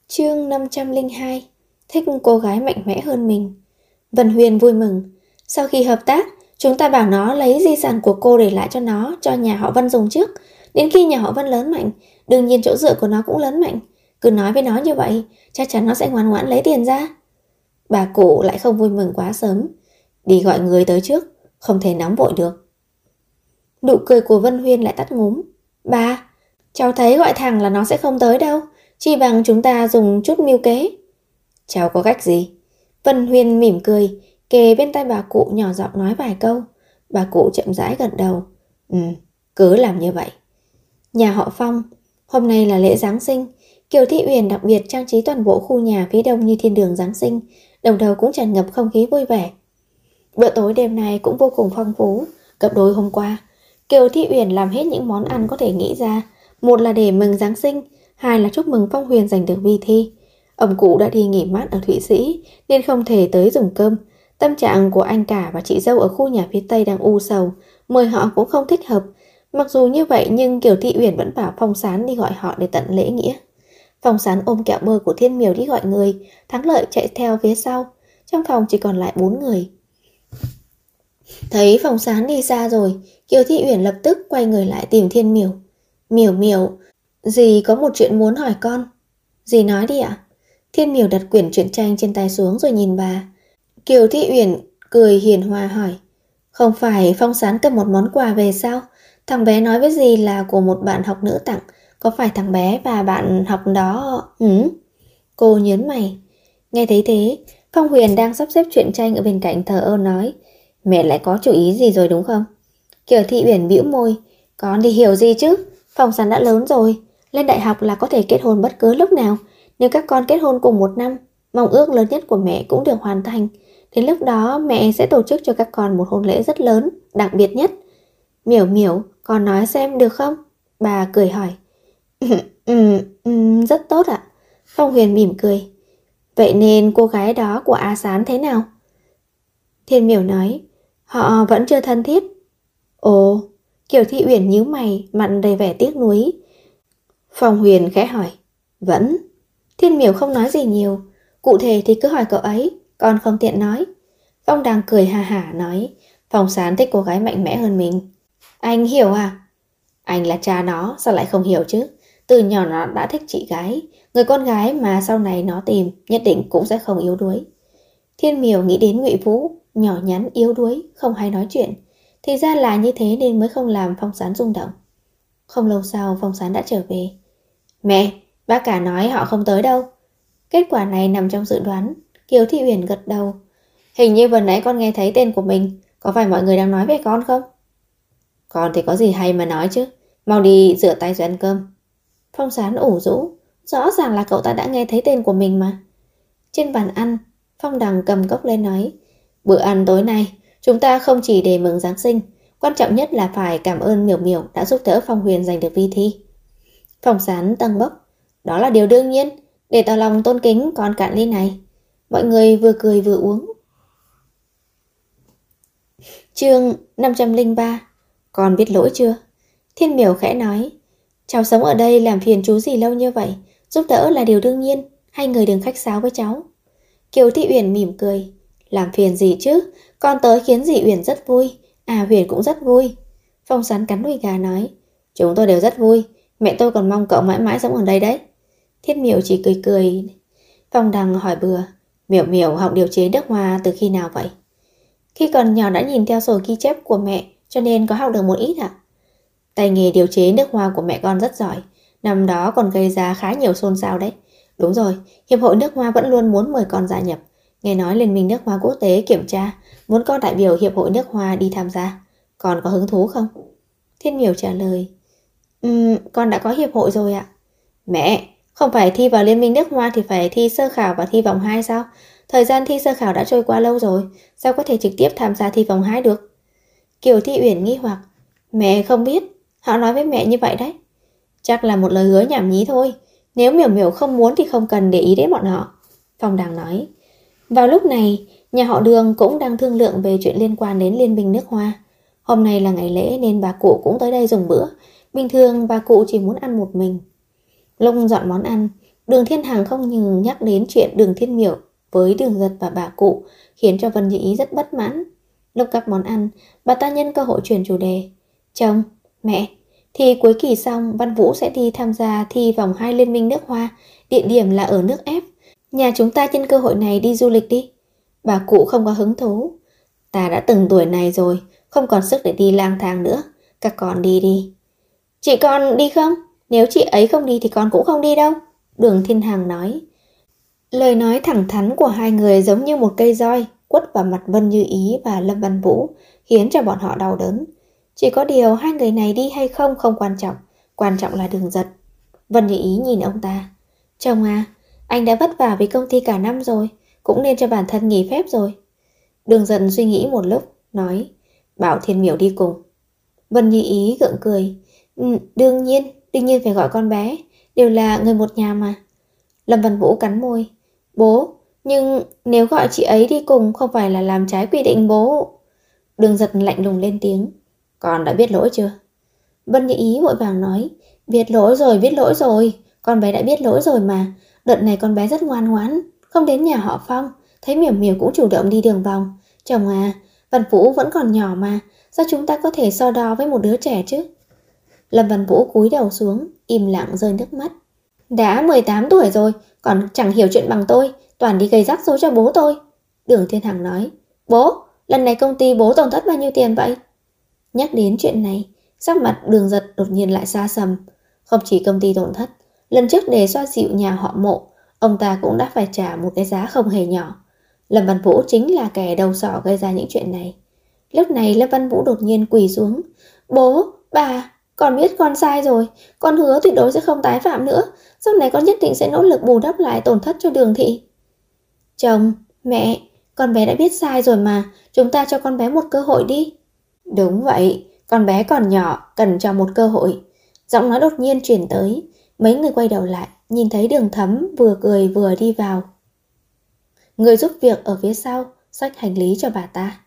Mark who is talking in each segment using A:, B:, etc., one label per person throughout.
A: Chương 502. Thích cô gái mạnh mẽ hơn mình. Vân Huyền vui mừng. Sau khi hợp tác, chúng ta bảo nó lấy di sản của cô để lại cho nó, cho nhà họ Vân dùng trước. Đến khi nhà họ Vân lớn mạnh, đương nhiên chỗ dựa của nó cũng lớn mạnh. Cứ nói với nó như vậy, chắc chắn nó sẽ ngoan ngoãn lấy tiền ra. Bà cụ lại không vui mừng quá sớm. Đi gọi người tới trước, không thể nóng vội được. Nụ cười của Vân Huyền lại tắt ngúm. Bà, cháu thấy gọi thẳng là nó sẽ không tới đâu. Chỉ bằng chúng ta dùng chút mưu kế. Cháu có cách gì? Vân Huyền mỉm cười, kề bên tai bà cụ nhỏ giọng nói vài câu. Bà cụ chậm rãi gật đầu. Cứ làm như vậy. Nhà họ Phong, hôm nay là lễ Giáng sinh. Kiều Thị Uyển đặc biệt trang trí toàn bộ khu nhà phía đông như thiên đường Giáng sinh, đồng thời cũng tràn ngập không khí vui vẻ. Bữa tối đêm nay cũng vô cùng phong phú. Cặp đôi hôm qua, Kiều Thị Uyển làm hết những món ăn có thể nghĩ ra. Một là để mừng Giáng sinh, hai là chúc mừng Phong Huyền giành được vi thi. Ông cụ đã đi nghỉ mát ở Thụy Sĩ nên không thể tới dùng cơm. Tâm trạng của anh cả và chị dâu ở khu nhà phía Tây đang u sầu, mời họ cũng không thích hợp. Mặc dù như vậy nhưng Kiều Thị Uyển vẫn bảo Phong Sán đi gọi họ để tận lễ nghĩa. Phong Sán ôm kẹo bơ của Thiên Miểu đi gọi người, Thắng Lợi chạy theo phía sau. Trong phòng chỉ còn lại 4 người. Thấy Phong Sán đi xa rồi, Kiều Thị Uyển lập tức quay người lại tìm Thiên Miểu. Miểu Miểu, dì có một chuyện muốn hỏi con. Dì nói đi ạ. Thiên Miểu đặt quyển truyện tranh trên tay xuống rồi nhìn bà. Kiều Thị Uyển cười hiền hòa hỏi. Không phải Phong Sán cầm một món quà về sao? Thằng bé nói với dì là của một bạn học nữ tặng. Có phải thằng bé và bạn học đó... Cô nhớn mày. Nghe thấy thế, Phong Huyền đang sắp xếp truyện tranh ở bên cạnh thờ ơ nói. Mẹ lại có chủ ý gì rồi đúng không? Kiều Thị Uyển bĩu môi. Con thì hiểu gì chứ? Phong Sán đã lớn rồi, lên đại học là có thể kết hôn bất cứ lúc nào. Nếu các con kết hôn cùng một năm, mong ước lớn nhất của mẹ cũng được hoàn thành. Đến lúc đó mẹ sẽ tổ chức cho các con một hôn lễ rất lớn, đặc biệt nhất. Miểu Miểu, con nói xem được không? Bà cười hỏi. Rất tốt ạ. Phong Huyền mỉm cười. Vậy nên cô gái đó của A Sán thế nào? Thiên Miểu nói. Họ vẫn chưa thân thiết. Ồ. Kiều Thị Uyển nhíu mày, mặt đầy vẻ tiếc nuối. Phong Huyền khẽ hỏi. Vẫn. Thiên Miểu không nói gì nhiều. Cụ thể thì cứ hỏi cậu ấy, con không tiện nói. Phong đang cười ha hả nói. Phong Sán thích cô gái mạnh mẽ hơn mình. Anh hiểu à? Anh là cha nó, sao lại không hiểu chứ? Từ nhỏ nó đã thích chị gái. Người con gái mà sau này nó tìm nhất định cũng sẽ không yếu đuối. Thiên Miểu nghĩ đến Ngụy Vũ, nhỏ nhắn yếu đuối, không hay nói chuyện. Thì ra là như thế nên mới không làm Phong Sán rung động. Không lâu sau Phong Sán đã trở về. Mẹ, bác cả nói họ không tới đâu. Kết quả này nằm trong dự đoán. Kiều Thị Uyển gật đầu. Hình như vừa nãy con nghe thấy tên của mình. Có phải mọi người đang nói về con không? Con thì có gì hay mà nói chứ. Mau đi rửa tay rồi ăn cơm. Phong Sán ủ rũ. Rõ ràng là cậu ta đã nghe thấy tên của mình mà. Trên bàn ăn, Phong Đằng cầm cốc lên nói. Bữa ăn tối nay chúng ta không chỉ để mừng Giáng sinh, quan trọng nhất là phải cảm ơn Miểu Miểu đã giúp đỡ Phong Huyền giành được vi thi. Phong Sán tâng bốc. Đó là điều đương nhiên. Để tỏ lòng tôn kính con cạn ly này. Mọi người vừa cười vừa uống. Chương 503. Con biết lỗi chưa? Thiên Miểu khẽ nói. Cháu sống ở đây làm phiền chú gì lâu như vậy, giúp đỡ là điều đương nhiên. Hai người đừng khách sáo với cháu. Kiều Thị Uyển mỉm cười. Làm phiền gì chứ? Con tới khiến dì Uyển rất vui. À, Huyền cũng rất vui. Phong Sán cắn đùi gà nói. Chúng tôi đều rất vui. Mẹ tôi còn mong cậu mãi mãi sống ở đây đấy. Thiên Miểu chỉ cười cười. Phong Đằng hỏi bừa. Miểu Miểu học điều chế nước hoa từ khi nào vậy? Khi còn nhỏ đã nhìn theo sổ ghi chép của mẹ, cho nên có học được một ít ạ. Tay nghề điều chế nước hoa của mẹ con rất giỏi. Năm đó còn gây ra khá nhiều xôn xao đấy. Đúng rồi, Hiệp hội nước hoa vẫn luôn muốn mời con gia nhập. Nghe nói Liên minh nước hoa quốc tế kiểm tra, muốn con đại biểu Hiệp hội nước hoa đi tham gia. Con có hứng thú không? Thiên Miểu trả lời. Con đã có hiệp hội rồi ạ. Mẹ, không phải thi vào Liên minh nước hoa thì phải thi sơ khảo và thi vòng 2 sao? Thời gian thi sơ khảo đã trôi qua lâu rồi, sao có thể trực tiếp tham gia thi vòng 2 được? Kiều Thị Uyển nghi hoặc. Mẹ không biết, họ nói với mẹ như vậy đấy. Chắc là một lời hứa nhảm nhí thôi. Nếu Miểu Miểu không muốn thì không cần để ý đến bọn họ. Phong Đằng nói. Vào lúc này, nhà họ Đường cũng đang thương lượng về chuyện liên quan đến Liên minh nước hoa. Hôm nay là ngày lễ nên bà cụ cũng tới đây dùng bữa. Bình thường bà cụ chỉ muốn ăn một mình. Lúc dọn món ăn, Đường Thiên Hằng không ngừng nhắc đến chuyện Đường Thiên Miểu với Đường Giật và bà cụ, khiến cho Vân Như Ý rất bất mãn. Lúc các món ăn, bà ta nhân cơ hội chuyển chủ đề. Chồng, mẹ, thì cuối kỳ xong Văn Vũ sẽ đi tham gia thi vòng 2 Liên minh nước Hoa, địa điểm là ở nước F. Nhà chúng ta nhân cơ hội này đi du lịch đi. Bà cụ không có hứng thú. Ta đã từng tuổi này rồi, không còn sức để đi lang thang nữa. Các con đi đi. Chị con đi không? Nếu chị ấy không đi thì con cũng không đi đâu. Đường Thiên Hằng nói. Lời nói thẳng thắn của hai người giống như một cây roi quất vào mặt Vân Như Ý và Lâm Văn Vũ, khiến cho bọn họ đau đớn. Chỉ có điều hai người này đi hay không không quan trọng là Đường Giật. Vân Như Ý nhìn ông ta. Chồng à, anh đã vất vả với công ty cả năm rồi, cũng nên cho bản thân nghỉ phép rồi. Đường Giật suy nghĩ một lúc, nói, bảo Thiên Miểu đi cùng. Vân Như Ý gượng cười. Đương nhiên phải gọi con bé, đều là người một nhà mà. Lâm Văn Vũ cắn môi. Bố, nhưng nếu gọi chị ấy đi cùng không phải là làm trái quy định bố. Đường Giật lạnh lùng lên tiếng. Con đã biết lỗi chưa? Vân Như Ý vội vàng nói. Biết lỗi rồi, con bé đã biết lỗi rồi mà. Đợt này con bé rất ngoan ngoãn, không đến nhà họ Phong, thấy Miểu Miểu cũng chủ động đi đường vòng. Chồng à, Văn Vũ vẫn còn nhỏ mà, sao chúng ta có thể so đo với một đứa trẻ chứ? Lâm Văn Vũ cúi đầu xuống, im lặng rơi nước mắt. Đã 18 tuổi rồi, còn chẳng hiểu chuyện bằng tôi, toàn đi gây rắc rối cho bố tôi. Đường Thiên Hằng nói. Bố, lần này công ty bố tổn thất bao nhiêu tiền vậy? Nhắc đến chuyện này, sắc mặt Đường Giật đột nhiên lại xa sầm. Không chỉ công ty tổn thất, lần trước để xoa dịu nhà họ Mộ, ông ta cũng đã phải trả một cái giá không hề nhỏ. Lâm Văn Vũ chính là kẻ đầu sỏ gây ra những chuyện này. Lúc này Lâm Văn Vũ đột nhiên quỳ xuống. Bố, bà, con biết con sai rồi, con hứa tuyệt đối sẽ không tái phạm nữa. Sau này con nhất định sẽ nỗ lực bù đắp lại tổn thất cho Đường thị. Chồng, mẹ, con bé đã biết sai rồi mà, chúng ta cho con bé một cơ hội đi. Đúng vậy, con bé còn nhỏ, cần cho một cơ hội. Giọng nói đột nhiên chuyển tới. Mấy người quay đầu lại, nhìn thấy Đường Thấm vừa cười vừa đi vào. Người giúp việc ở phía sau xách hành lý cho bà ta.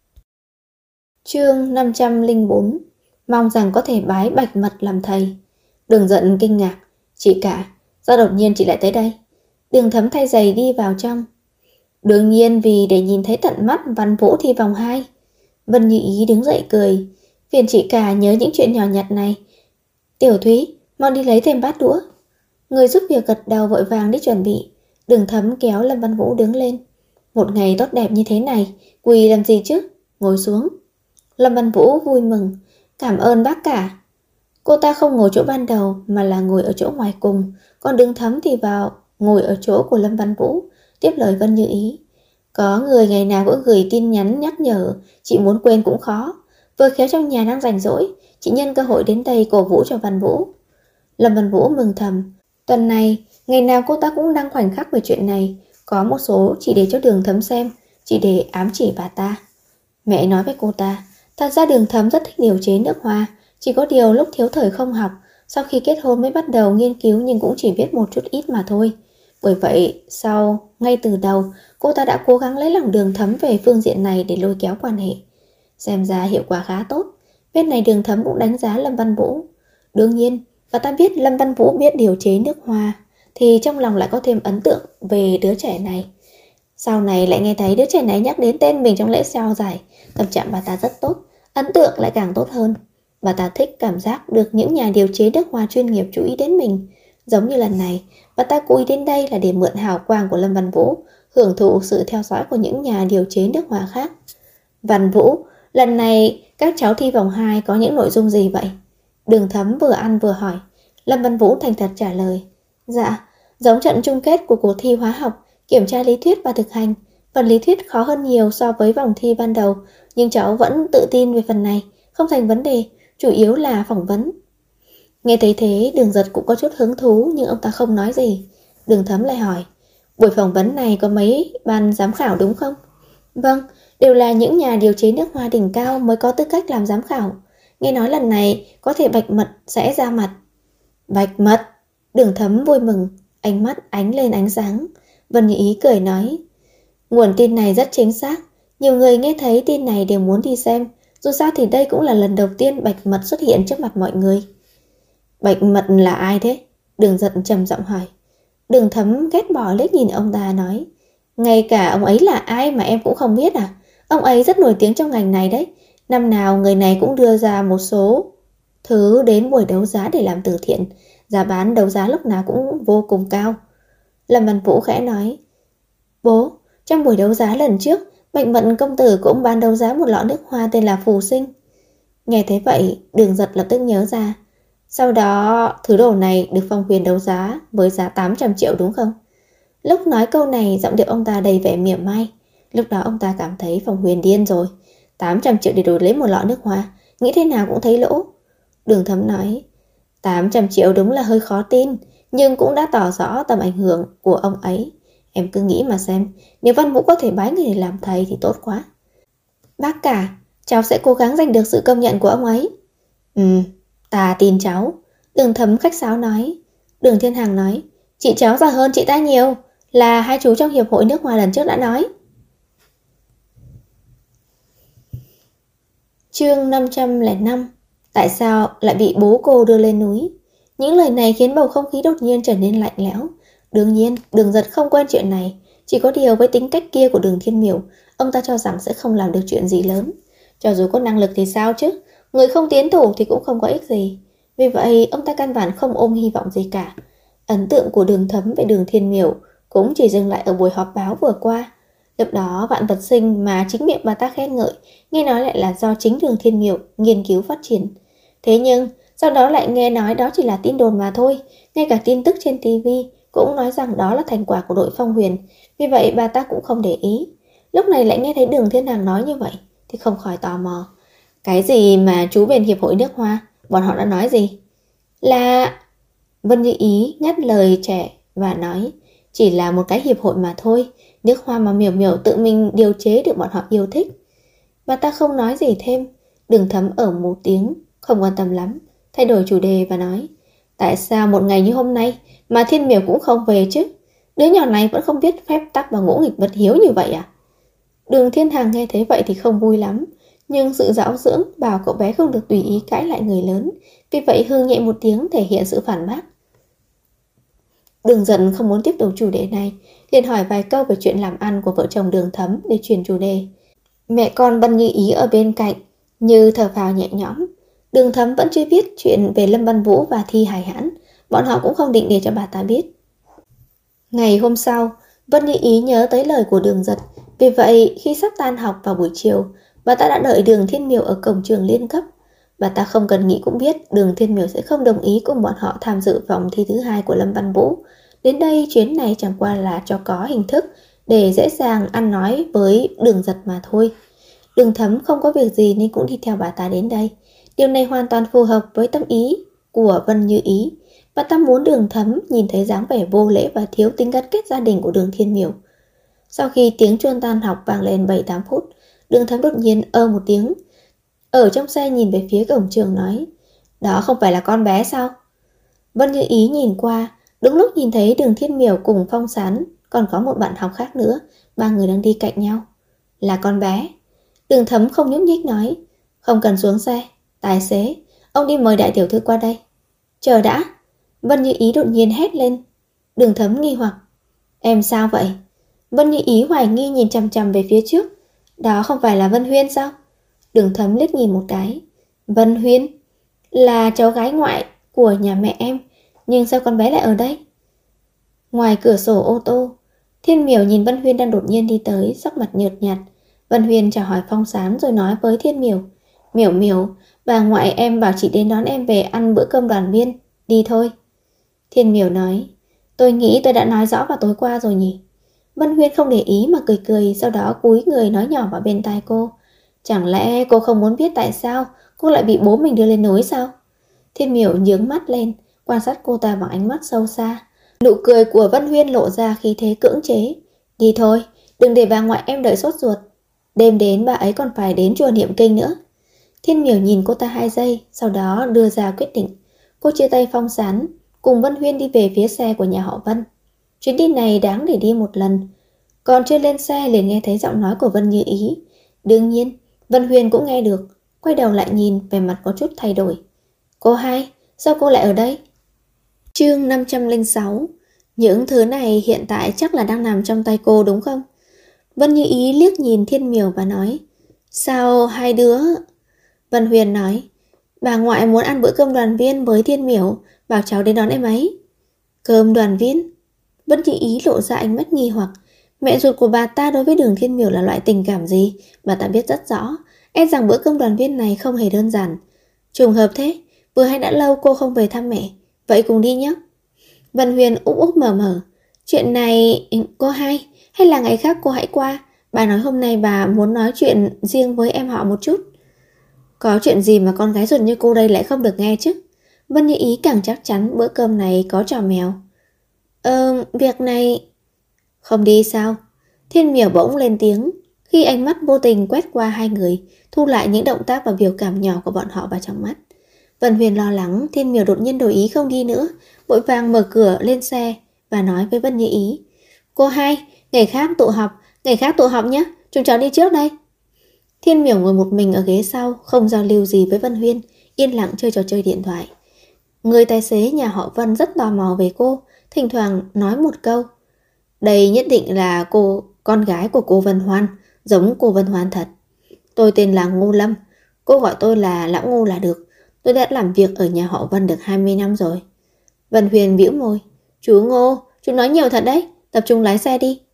A: Chương 504. Mong rằng có thể bái Bạch Mật làm thầy. Đường Giận kinh ngạc. Chị cả, sao đột nhiên chị lại tới đây? Đường Thấm thay giày đi vào trong. Đương nhiên vì để nhìn thấy tận mắt Văn Vũ thi vòng 2. Vân Như Ý đứng dậy cười. Phiền chị cả nhớ những chuyện nhỏ nhặt này. Tiểu Thúy, mau đi lấy thêm bát đũa. Người giúp việc gật đầu vội vàng đi chuẩn bị. Đường Thấm kéo Lâm Văn Vũ đứng lên. Một ngày tốt đẹp như thế này, quỳ làm gì chứ? Ngồi xuống. Lâm Văn Vũ vui mừng. Cảm ơn bác cả. Cô ta không ngồi chỗ ban đầu mà là ngồi ở chỗ ngoài cùng, còn Đường Thấm thì vào ngồi ở chỗ của Lâm Văn Vũ, tiếp lời Vân Như Ý. Có người ngày nào cũng gửi tin nhắn nhắc nhở, chị muốn quên cũng khó. Vừa khéo trong nhà đang rảnh rỗi, chị nhân cơ hội đến đây cổ vũ cho Văn Vũ. Lâm Văn Vũ mừng thầm. Tuần này, ngày nào cô ta cũng đăng khoảnh khắc về chuyện này. Có một số chỉ để cho Đường Thấm xem, chỉ để ám chỉ bà ta. Mẹ nói với cô ta, thật ra Đường Thấm rất thích điều chế nước hoa, chỉ có điều lúc thiếu thời không học, sau khi kết hôn mới bắt đầu nghiên cứu nhưng cũng chỉ biết một chút ít mà thôi. Bởi vậy, ngay từ đầu, cô ta đã cố gắng lấy lòng Đường Thấm về phương diện này để lôi kéo quan hệ. Xem ra hiệu quả khá tốt. Bên này Đường Thấm cũng đánh giá Lâm Văn Vũ. Đương nhiên, và ta biết Lâm Văn Vũ biết điều chế nước hoa, thì trong lòng lại có thêm ấn tượng về đứa trẻ này. Sau này lại nghe thấy đứa trẻ này nhắc đến tên mình trong lễ trao giải, tâm trạng bà ta rất tốt, ấn tượng lại càng tốt hơn. Bà ta thích cảm giác được những nhà điều chế nước hoa chuyên nghiệp chú ý đến mình. Giống như lần này, bà ta cố ý đến đây là để mượn hào quang của Lâm Văn Vũ, hưởng thụ sự theo dõi của những nhà điều chế nước hoa khác. Văn Vũ, lần này các cháu thi vòng 2 có những nội dung gì vậy? Đường Thấm vừa ăn vừa hỏi. Lâm Văn Vũ thành thật trả lời. Dạ, giống trận chung kết của cuộc thi hóa học, kiểm tra lý thuyết và thực hành. Phần lý thuyết khó hơn nhiều so với vòng thi ban đầu, nhưng cháu vẫn tự tin về phần này, không thành vấn đề, chủ yếu là phỏng vấn. Nghe thấy thế, Đường Giật cũng có chút hứng thú nhưng ông ta không nói gì. Đường Thấm lại hỏi, buổi phỏng vấn này có mấy ban giám khảo đúng không? Vâng, đều là những nhà điều chế nước hoa đỉnh cao mới có tư cách làm giám khảo. Nghe nói lần này có thể Bạch Mật sẽ ra mặt. Bạch Mật? Đường Thấm vui mừng, ánh mắt ánh lên ánh sáng. Vân Như Ý cười nói, nguồn tin này rất chính xác, nhiều người nghe thấy tin này đều muốn đi xem. Dù sao thì đây cũng là lần đầu tiên Bạch Mật xuất hiện trước mặt mọi người. Bạch Mật là ai thế? Đường Giật trầm giọng hỏi. Đường Thấm ghét bỏ liếc nhìn ông ta nói, ngay cả ông ấy là ai mà em cũng không biết à? Ông ấy rất nổi tiếng trong ngành này đấy. Năm nào người này cũng đưa ra một số thứ đến buổi đấu giá để làm từ thiện. Giá bán đấu giá lúc nào cũng vô cùng cao. Lâm Văn Vũ khẽ nói, bố, trong buổi đấu giá lần trước, Bạch Mận công tử cũng bán đấu giá một lọ nước hoa tên là Phù Sinh. Nghe thấy vậy, Đường Giật lập tức nhớ ra. Sau đó, thứ đồ này được Phong Huyền đấu giá với giá 800 triệu đúng không? Lúc nói câu này, giọng điệu ông ta đầy vẻ mỉa mai. Lúc đó ông ta cảm thấy Phong Huyền điên rồi. 800 triệu để đổi lấy một lọ nước hoa, nghĩ thế nào cũng thấy lỗ. Đường Thấm nói, 800 triệu đúng là hơi khó tin, nhưng cũng đã tỏ rõ tầm ảnh hưởng của ông ấy. Em cứ nghĩ mà xem, nếu Văn Vũ có thể bái người để làm thầy thì tốt quá. Bác cả, cháu sẽ cố gắng giành được sự công nhận của ông ấy. Ta tin cháu. Đường Thấm khách sáo nói. Đường Thiên Hằng nói, chị cháu già hơn chị ta nhiều, là hai chú trong hiệp hội nước hoa lần trước đã nói. Chương 505. Tại sao lại bị bố cô đưa lên núi? Những lời này khiến bầu không khí đột nhiên trở nên lạnh lẽo. Đương nhiên, Đường Giật không quen chuyện này. Chỉ có điều với tính cách kia của Đường Thiên Miểu, ông ta cho rằng sẽ không làm được chuyện gì lớn. Cho dù có năng lực thì sao chứ? Người không tiến thủ thì cũng không có ích gì. Vì vậy, ông ta căn bản không ôm hy vọng gì cả. Ấn tượng của Đường Thấm về Đường Thiên Miểu cũng chỉ dừng lại ở buổi họp báo vừa qua. Lúc đó Vạn Vật Sinh mà chính miệng bà ta khen ngợi, nghe nói lại là do chính Đường Thiên Miểu nghiên cứu phát triển. Thế nhưng, sau đó lại nghe nói đó chỉ là tin đồn mà thôi. Ngay cả tin tức trên TV cũng nói rằng đó là thành quả của đội Phong Huyền. Vì vậy bà ta cũng không để ý. Lúc này lại nghe thấy Đường Thiên Hằng nói như vậy thì không khỏi tò mò. Cái gì mà chú bên hiệp hội nước hoa, bọn họ đã nói gì? Là... Vân Như Ý ngắt lời trẻ và nói, chỉ là một cái hiệp hội mà thôi, nước hoa mà Miểu Miểu tự mình điều chế được bọn họ yêu thích. Bà ta không nói gì thêm. Đường Thấm ở một tiếng, không quan tâm lắm, thay đổi chủ đề và nói, tại sao một ngày như hôm nay mà Thiên Miểu cũng không về chứ? Đứa nhỏ này vẫn không biết phép tắc và ngỗ nghịch bất hiếu như vậy à? Đường Thiên Hằng nghe thấy vậy thì không vui lắm, nhưng sự giáo dưỡng bảo cậu bé không được tùy ý cãi lại người lớn. Vì vậy hư nhẹ một tiếng thể hiện sự phản bác. Đường Giật không muốn tiếp tục chủ đề này, liền hỏi vài câu về chuyện làm ăn của vợ chồng Đường Thấm để chuyển chủ đề. Mẹ con Vân Như Ý ở bên cạnh như thở phào nhẹ nhõm. Đường Thấm vẫn chưa biết chuyện về Lâm Văn Vũ và Thi Hải Hãn, bọn họ cũng không định để cho bà ta biết. Ngày hôm sau, Vân Như Ý nhớ tới lời của Đường Giật, vì vậy khi sắp tan học vào buổi chiều, bà ta đã đợi Đường Thiên Miểu ở cổng trường liên cấp. Bà ta không cần nghĩ cũng biết Đường Thiên Miểu sẽ không đồng ý cùng bọn họ tham dự vòng thi thứ 2 của Lâm Văn Vũ. Đến đây chuyến này chẳng qua là cho có hình thức để dễ dàng ăn nói với Đường Giật mà thôi. Đường Thấm không có việc gì nên cũng đi theo bà ta đến đây. Điều này hoàn toàn phù hợp với tâm ý của Vân Như Ý. Bà ta muốn Đường Thấm nhìn thấy dáng vẻ vô lễ và thiếu tính gắn kết gia đình của Đường Thiên Miểu. Sau khi tiếng chuông tan học vang lên 7-8 phút, Đường Thấm đột nhiên một tiếng. Ở trong xe nhìn về phía cổng trường nói, đó không phải là con bé sao? Vân Như Ý nhìn qua, đúng lúc nhìn thấy Đường Thiên Miểu cùng Phong Sán, còn có một bạn học khác nữa, ba người đang đi cạnh nhau. Là con bé. Đường Thấm không nhúc nhích nói, không cần xuống xe. Tài xế, ông đi mời đại tiểu thư qua đây. Chờ đã. Vân Như Ý đột nhiên hét lên. Đường Thấm nghi hoặc, em sao vậy? Vân Như Ý hoài nghi nhìn chằm chằm về phía trước. Đó không phải là Vân Huyên sao? Đường Thấm liếc nhìn một cái. Vân Huyên là cháu gái ngoại của nhà mẹ em, nhưng sao con bé lại ở đây? Ngoài cửa sổ ô tô, Thiên Miểu nhìn Vân Huyên đang đột nhiên đi tới, sắc mặt nhợt nhạt. Vân Huyên chào hỏi Phong Sán rồi nói với Thiên Miểu, Miểu Miểu, bà ngoại em bảo chị đến đón em về ăn bữa cơm đoàn viên, đi thôi. Thiên Miểu nói, tôi nghĩ tôi đã nói rõ vào tối qua rồi nhỉ. Vân Huyên không để ý mà cười cười, sau đó cúi người nói nhỏ vào bên tai cô, chẳng lẽ cô không muốn biết tại sao cô lại bị bố mình đưa lên núi sao? Thiên Miểu nhướng mắt lên, quan sát cô ta bằng ánh mắt sâu xa. Nụ cười của Vân Huyên lộ ra khi thế cưỡng chế. Đi thôi, đừng để bà ngoại em đợi sốt ruột. Đêm đến bà ấy còn phải đến chùa niệm kinh nữa. Thiên Miểu nhìn cô ta 2 giây, sau đó đưa ra quyết định. Cô chia tay Phong Sán, cùng Vân Huyên đi về phía xe của nhà họ Vân. Chuyến đi này đáng để đi một lần. Còn chưa lên xe liền nghe thấy giọng nói của Vân Như Ý. Đương nhiên, Vân Huyên cũng nghe được. Quay đầu lại nhìn, vẻ mặt có chút thay đổi. Cô hai, sao cô lại ở đây? Chương 506. Những thứ này hiện tại chắc là đang nằm trong tay cô đúng không? Vân Như Ý liếc nhìn Thiên Miểu và nói, sao hai đứa... Vân Huyền nói, bà ngoại muốn ăn bữa cơm đoàn viên với Thiên Miểu, bảo cháu đến đón em ấy. Cơm đoàn viên? Vân Như Ý lộ ra ánh mắt nghi hoặc. Mẹ ruột của bà ta đối với Đường Thiên Miểu là loại tình cảm gì, bà ta biết rất rõ. E rằng bữa cơm đoàn viên này không hề đơn giản. Trùng hợp thế, vừa hay đã lâu cô không về thăm mẹ. Vậy cùng đi nhé. Vân Huyền úp úp mở mở. Chuyện này cô hay là ngày khác cô hãy qua. Bà nói hôm nay bà muốn nói chuyện riêng với em họ một chút. Có chuyện gì mà con gái ruột như cô đây lại không được nghe chứ? Vân Như Ý càng chắc chắn bữa cơm này có trò mèo. Việc này... Không đi sao? Thiên Miểu bỗng lên tiếng, khi ánh mắt vô tình quét qua hai người, thu lại những động tác và biểu cảm nhỏ của bọn họ vào trong mắt. Vân Huyền lo lắng Thiên Miểu đột nhiên đổi ý không đi nữa, vội vàng mở cửa lên xe và nói với Vân Như Ý, cô hai, ngày khác tụ họp nhé, chúng cháu đi trước đây. Thiên Miểu ngồi một mình ở ghế sau, không giao lưu gì với Vân Huyền, yên lặng chơi trò chơi điện thoại. Người tài xế nhà họ Vân rất tò mò về cô, thỉnh thoảng nói một câu, đây nhất định là con gái của cô Vân Hoan, giống cô Vân Hoan thật. Tôi tên là Ngô Lâm, cô gọi tôi là Lão Ngô là được. Tôi đã làm việc ở nhà họ Vân được 20 năm rồi. Vân Huyền bĩu môi, chú Ngô, chú nói nhiều thật đấy, tập trung lái xe đi.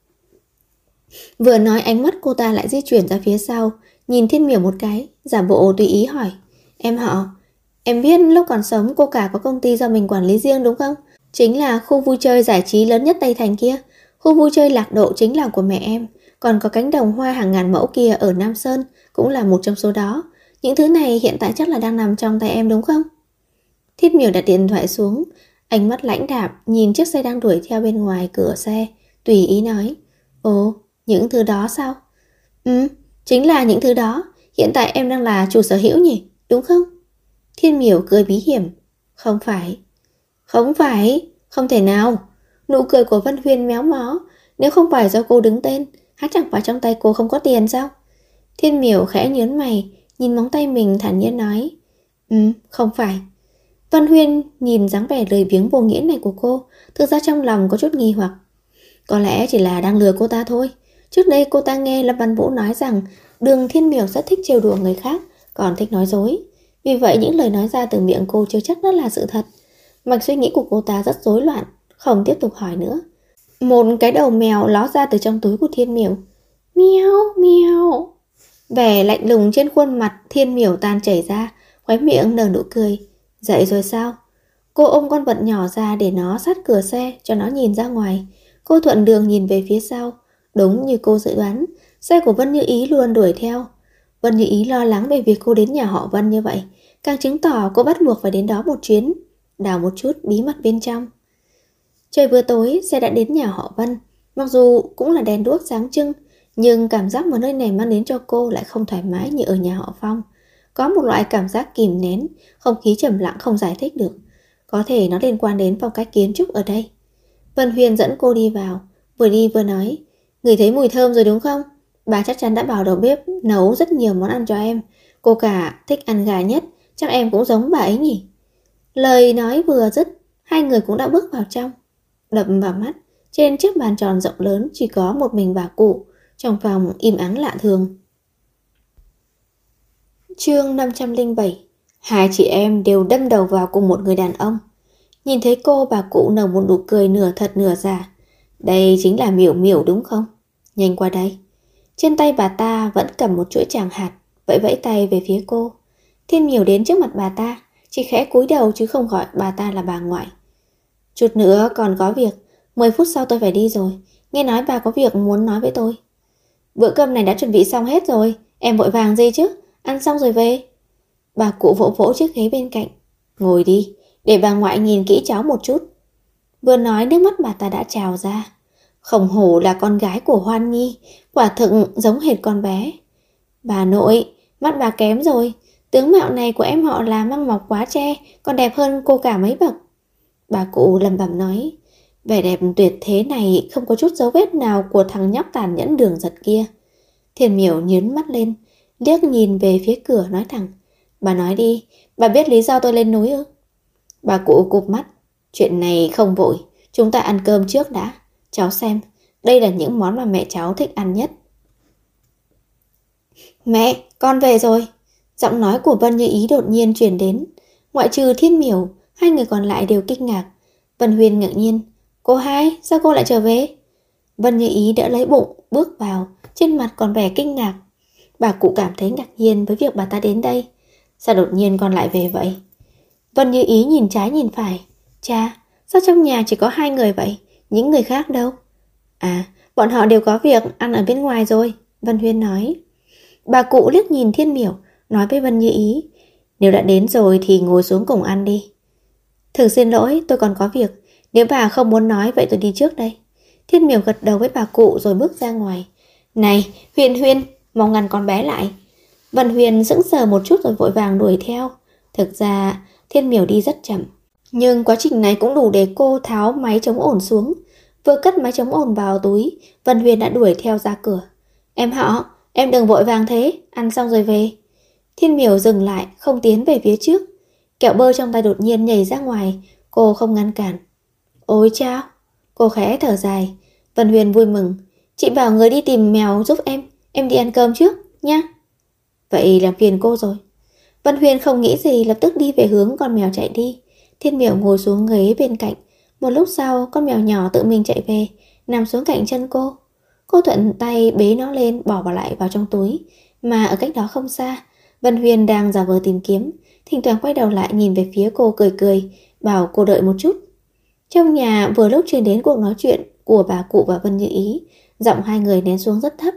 A: Vừa nói ánh mắt cô ta lại di chuyển ra phía sau, nhìn Thiên Miểu một cái, giả bộ tùy ý hỏi, em họ, em biết lúc còn sống cô cả có công ty do mình quản lý riêng đúng không? Chính là khu vui chơi giải trí lớn nhất Tây Thành kia. Khu vui chơi Lạc Độ chính là của mẹ em. Còn có cánh đồng hoa hàng ngàn mẫu kia ở Nam Sơn cũng là một trong số đó. Những thứ này hiện tại chắc là đang nằm trong tay em đúng không? Thiết Miểu đặt điện thoại xuống, ánh mắt lãnh đạm nhìn chiếc xe đang đuổi theo bên ngoài cửa xe, tùy ý nói, ồ, những thứ đó sao? Chính là những thứ đó. Hiện tại em đang là chủ sở hữu nhỉ, đúng không? Thiên Miểu cười bí hiểm, không phải, không thể nào. Nụ cười của Vân Huyền méo mó, nếu không phải do cô đứng tên, há chẳng phải trong tay cô không có tiền sao? Thiên Miểu khẽ nhớn mày, nhìn móng tay mình thản nhiên nói, không phải. Vân Huyền nhìn dáng vẻ lười biếng vô nghĩa này của cô, thực ra trong lòng có chút nghi hoặc. Có lẽ chỉ là đang lừa cô ta thôi. Trước đây cô ta nghe Lâm Văn Vũ nói rằng Đường Thiên Miểu rất thích trêu đùa người khác, còn thích nói dối. Vì vậy những lời nói ra từ miệng cô chưa chắc đó là sự thật. Mạch suy nghĩ của cô ta rất rối loạn, không tiếp tục hỏi nữa. Một cái đầu mèo ló ra từ trong túi của Thiên Miểu. Miau, miau. Vẻ lạnh lùng trên khuôn mặt Thiên Miểu tan chảy ra, khóe miệng nở nụ cười. Dậy rồi sao? Cô ôm con vật nhỏ ra để nó sát cửa xe cho nó nhìn ra ngoài. Cô thuận đường nhìn về phía sau. Đúng như cô dự đoán, xe của Vân Như Ý luôn đuổi theo. Vân Như Ý lo lắng về việc cô đến nhà họ Vân như vậy, càng chứng tỏ cô bắt buộc phải đến đó một chuyến, đào một chút bí mật bên trong. Trời vừa tối, xe đã đến nhà họ Vân. Mặc dù cũng là đèn đuốc sáng trưng, nhưng cảm giác mà nơi này mang đến cho cô lại không thoải mái như ở nhà họ Phong. Có một loại cảm giác kìm nén, không khí trầm lặng không giải thích được. Có thể nó liên quan đến phong cách kiến trúc ở đây. Vân Huyền dẫn cô đi vào, vừa đi vừa nói, ngửi thấy mùi thơm rồi đúng không? Bà chắc chắn đã bảo đầu bếp nấu rất nhiều món ăn cho em. Cô cả thích ăn gà nhất, chắc em cũng giống bà ấy nhỉ? Lời nói vừa dứt, hai người cũng đã bước vào trong. Đập vào mắt, trên chiếc bàn tròn rộng lớn chỉ có một mình bà cụ, trong phòng im ắng lạ thường. Chương 507. Hai chị em đều đâm đầu vào cùng một người đàn ông. Nhìn thấy cô, bà cụ nở một nụ cười nửa thật nửa giả. Đây chính là Miểu Miểu đúng không? Nhanh qua đây. Trên tay bà ta vẫn cầm một chuỗi tràng hạt, vẫy vẫy tay về phía cô. Thiên Miểu đến trước mặt bà ta, chỉ khẽ cúi đầu chứ không gọi bà ta là bà ngoại. Chút nữa còn có việc, 10 phút sau tôi phải đi rồi. Nghe nói bà có việc muốn nói với tôi. Bữa cơm này đã chuẩn bị xong hết rồi, em vội vàng gì chứ? Ăn xong rồi về. Bà cụ vỗ vỗ chiếc ghế bên cạnh. Ngồi đi, để bà ngoại nhìn kỹ cháu một chút. Vừa nói nước mắt bà ta đã trào ra. Không hổ là con gái của Hoan Nhi, quả thực giống hệt con bé. Bà nội, mắt bà kém rồi. Tướng mạo này của em họ là măng mọc quá tre, còn đẹp hơn cô cả mấy bậc. Bà cụ lẩm bẩm nói. Vẻ đẹp tuyệt thế này không có chút dấu vết nào của thằng nhóc tàn nhẫn Đường Giật kia. Thiên Miểu nhướng mắt lên, liếc nhìn về phía cửa nói thẳng. Bà nói đi, bà biết lý do tôi lên núi ư? Bà cụ cụp mắt. Chuyện này không vội, Chúng ta ăn cơm trước đã. Cháu xem, đây là những món mà mẹ cháu thích ăn nhất. Mẹ, con về rồi. Giọng nói của Vân Như Ý đột nhiên truyền đến. Ngoại trừ Thiên Miểu, hai người còn lại đều kinh ngạc. Vân Huyền ngạc nhiên. Cô hai, sao cô lại trở về? Vân Như Ý đỡ lấy bụng, bước vào, trên mặt còn vẻ kinh ngạc. Bà cụ cảm thấy ngạc nhiên với việc bà ta đến đây. Sao đột nhiên con lại về vậy? Vân Như Ý nhìn trái nhìn phải. Cha, sao trong nhà chỉ có hai người vậy? Những người khác đâu? À, bọn họ đều có việc ăn ở bên ngoài rồi, Vân Huyên nói. Bà cụ liếc nhìn Thiên Miểu, nói với Vân Như Ý. Nếu đã đến rồi thì ngồi xuống cùng ăn đi. Thực xin lỗi, tôi còn có việc. Nếu bà không muốn nói vậy tôi đi trước đây. Thiên Miểu gật đầu với bà cụ rồi bước ra ngoài. Này, Huyên, mau ngăn con bé lại. Vân Huyền sững sờ một chút rồi vội vàng đuổi theo. Thực ra Thiên Miểu đi rất chậm, nhưng quá trình này cũng đủ để cô tháo máy chống ồn xuống. Vừa cất máy chống ồn vào túi, Vân Huyền đã đuổi theo ra cửa. Em họ, em đừng vội vàng thế, ăn xong rồi về. Thiên Miểu dừng lại, không tiến về phía trước. Kẹo bơ trong tay đột nhiên nhảy ra ngoài, cô không ngăn cản. Ôi chao, cô khẽ thở dài. Vân Huyền vui mừng. Chị bảo người đi tìm mèo giúp em đi ăn cơm trước, nha. Vậy làm phiền cô rồi. Vân Huyền không nghĩ gì, lập tức đi về hướng con mèo chạy đi. Thiên Miểu ngồi xuống ghế bên cạnh. Một lúc sau, con mèo nhỏ tự mình chạy về, nằm xuống cạnh chân cô. Cô thuận tay bế nó lên, bỏ lại vào trong túi. Mà ở cách đó không xa, Vân Huyền đang giả vờ tìm kiếm, thỉnh thoảng quay đầu lại nhìn về phía cô cười, bảo cô đợi một chút. Trong nhà vừa lúc truyền đến cuộc nói chuyện của bà cụ và Vân Như Ý, giọng hai người nén xuống rất thấp.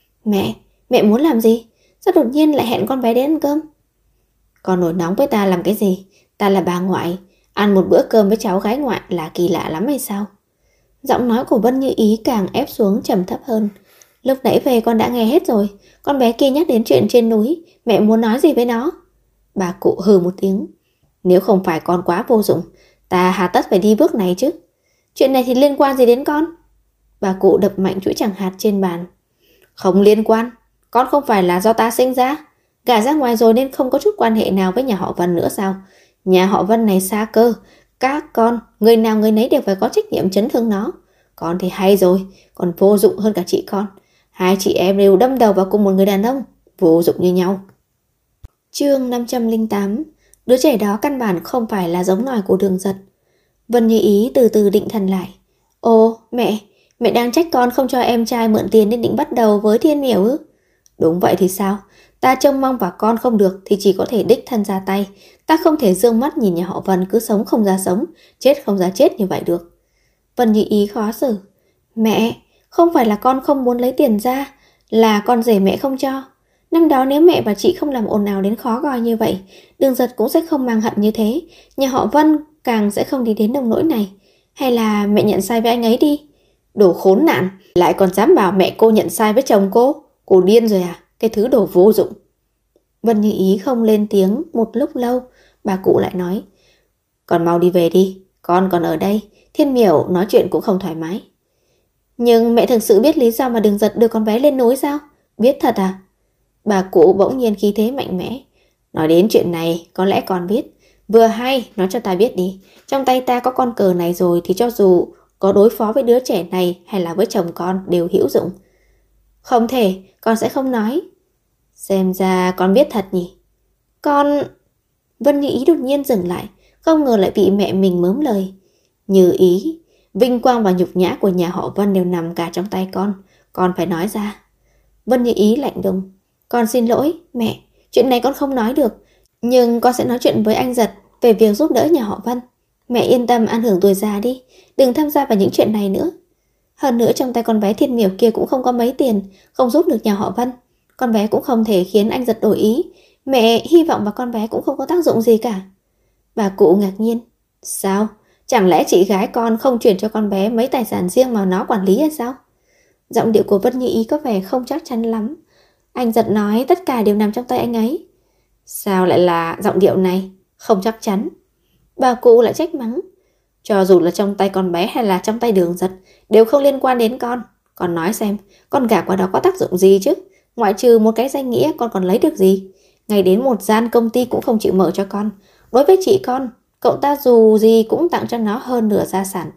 A: Mẹ muốn làm gì? Sao đột nhiên lại hẹn con bé đến ăn cơm? Con nổi nóng với ta làm cái gì? Ta là bà ngoại, ăn một bữa cơm với cháu gái ngoại là kỳ lạ lắm hay sao? Giọng nói của Vân Như Ý càng ép xuống trầm thấp hơn. Lúc nãy về con đã nghe hết rồi. Con bé kia nhắc đến chuyện trên núi, mẹ muốn nói gì với nó? Bà cụ hừ một tiếng. Nếu không phải con quá vô dụng, ta hà tất phải đi bước này chứ. Chuyện này thì liên quan gì đến con? Bà cụ đập mạnh chuỗi chẳng hạt trên bàn. Không liên quan. Con không phải là do ta sinh ra. Gả ra ngoài rồi nên không có chút quan hệ nào với nhà họ Vân nữa sao? Nhà họ Vân này xa cơ. Các con, người nào người nấy đều phải có trách nhiệm chấn thương nó. Con thì hay rồi, còn vô dụng hơn cả chị con. Hai chị em đều đâm đầu vào cùng một người đàn ông, vô dụng như nhau. Chương 508. Đứa trẻ đó căn bản không phải là giống nòi của Đường Giật. Vân Như Ý từ từ định thần lại. Ồ, mẹ đang trách con không cho em trai mượn tiền nên định bắt đầu với Thiên Miểu ư? Đúng vậy thì sao? Ta trông mong vào con không được thì chỉ có thể đích thân ra tay. Ta không thể dương mắt nhìn nhà họ Vân cứ sống không ra sống, chết không ra chết như vậy được. Vân Như Ý khó xử. Mẹ, không phải là con không muốn lấy tiền ra, là con rể mẹ không cho. Năm đó nếu mẹ và chị không làm ồn ào đến khó coi như vậy, Đường Giật cũng sẽ không mang hận như thế. Nhà họ Vân càng sẽ không đi đến nông nỗi này. Hay là mẹ nhận sai với anh ấy đi? Đồ khốn nạn, lại còn dám bảo mẹ cô nhận sai với chồng cô. Cô điên rồi à? Cái thứ đồ vô dụng. Vân Như Ý không lên tiếng một lúc lâu, bà cụ lại nói. Con mau đi về đi, con còn ở đây, Thiên Miểu nói chuyện cũng không thoải mái. Nhưng mẹ thực sự biết lý do mà Đường Giật đưa con bé lên núi sao? Biết thật à? Bà cụ bỗng nhiên khí thế mạnh mẽ. Nói đến chuyện này, có lẽ con biết. Vừa hay, nói cho ta biết đi. Trong tay ta có con cờ này rồi thì cho dù có đối phó với đứa trẻ này hay là với chồng con đều hữu dụng. Không thể, con sẽ không nói. Xem ra con biết thật nhỉ? Con... Vân Như Ý đột nhiên dừng lại, không ngờ lại bị mẹ mình mớm lời. Như Ý, vinh quang và nhục nhã của nhà họ Vân đều nằm cả trong tay con phải nói ra. Vân Như Ý lạnh lùng. Con xin lỗi, mẹ, chuyện này con không nói được, nhưng con sẽ nói chuyện với anh Giật về việc giúp đỡ nhà họ Vân. Mẹ yên tâm ăn hưởng tuổi già đi, đừng tham gia vào những chuyện này nữa. Hơn nữa trong tay con bé Thiên Miểu kia cũng không có mấy tiền, không giúp được nhà họ Vân. Con bé cũng không thể khiến anh Giật đổi ý. Mẹ hy vọng vào con bé cũng không có tác dụng gì cả. Bà cụ ngạc nhiên. Sao? Chẳng lẽ chị gái con không chuyển cho con bé mấy tài sản riêng mà nó quản lý hay sao? Giọng điệu của Vân Như Ý có vẻ không chắc chắn lắm. Anh Giật nói tất cả đều nằm trong tay anh ấy. Sao lại là giọng điệu này? Không chắc chắn. Bà cụ lại trách mắng. Cho dù là trong tay con bé hay là trong tay Đường Giật, đều không liên quan đến con. Con nói xem, con gả qua đó có tác dụng gì chứ? Ngoại trừ một cái danh nghĩa con còn lấy được gì? Ngay đến một gian công ty cũng không chịu mở cho con. Đối với chị con, cậu ta dù gì cũng tặng cho nó hơn nửa gia sản.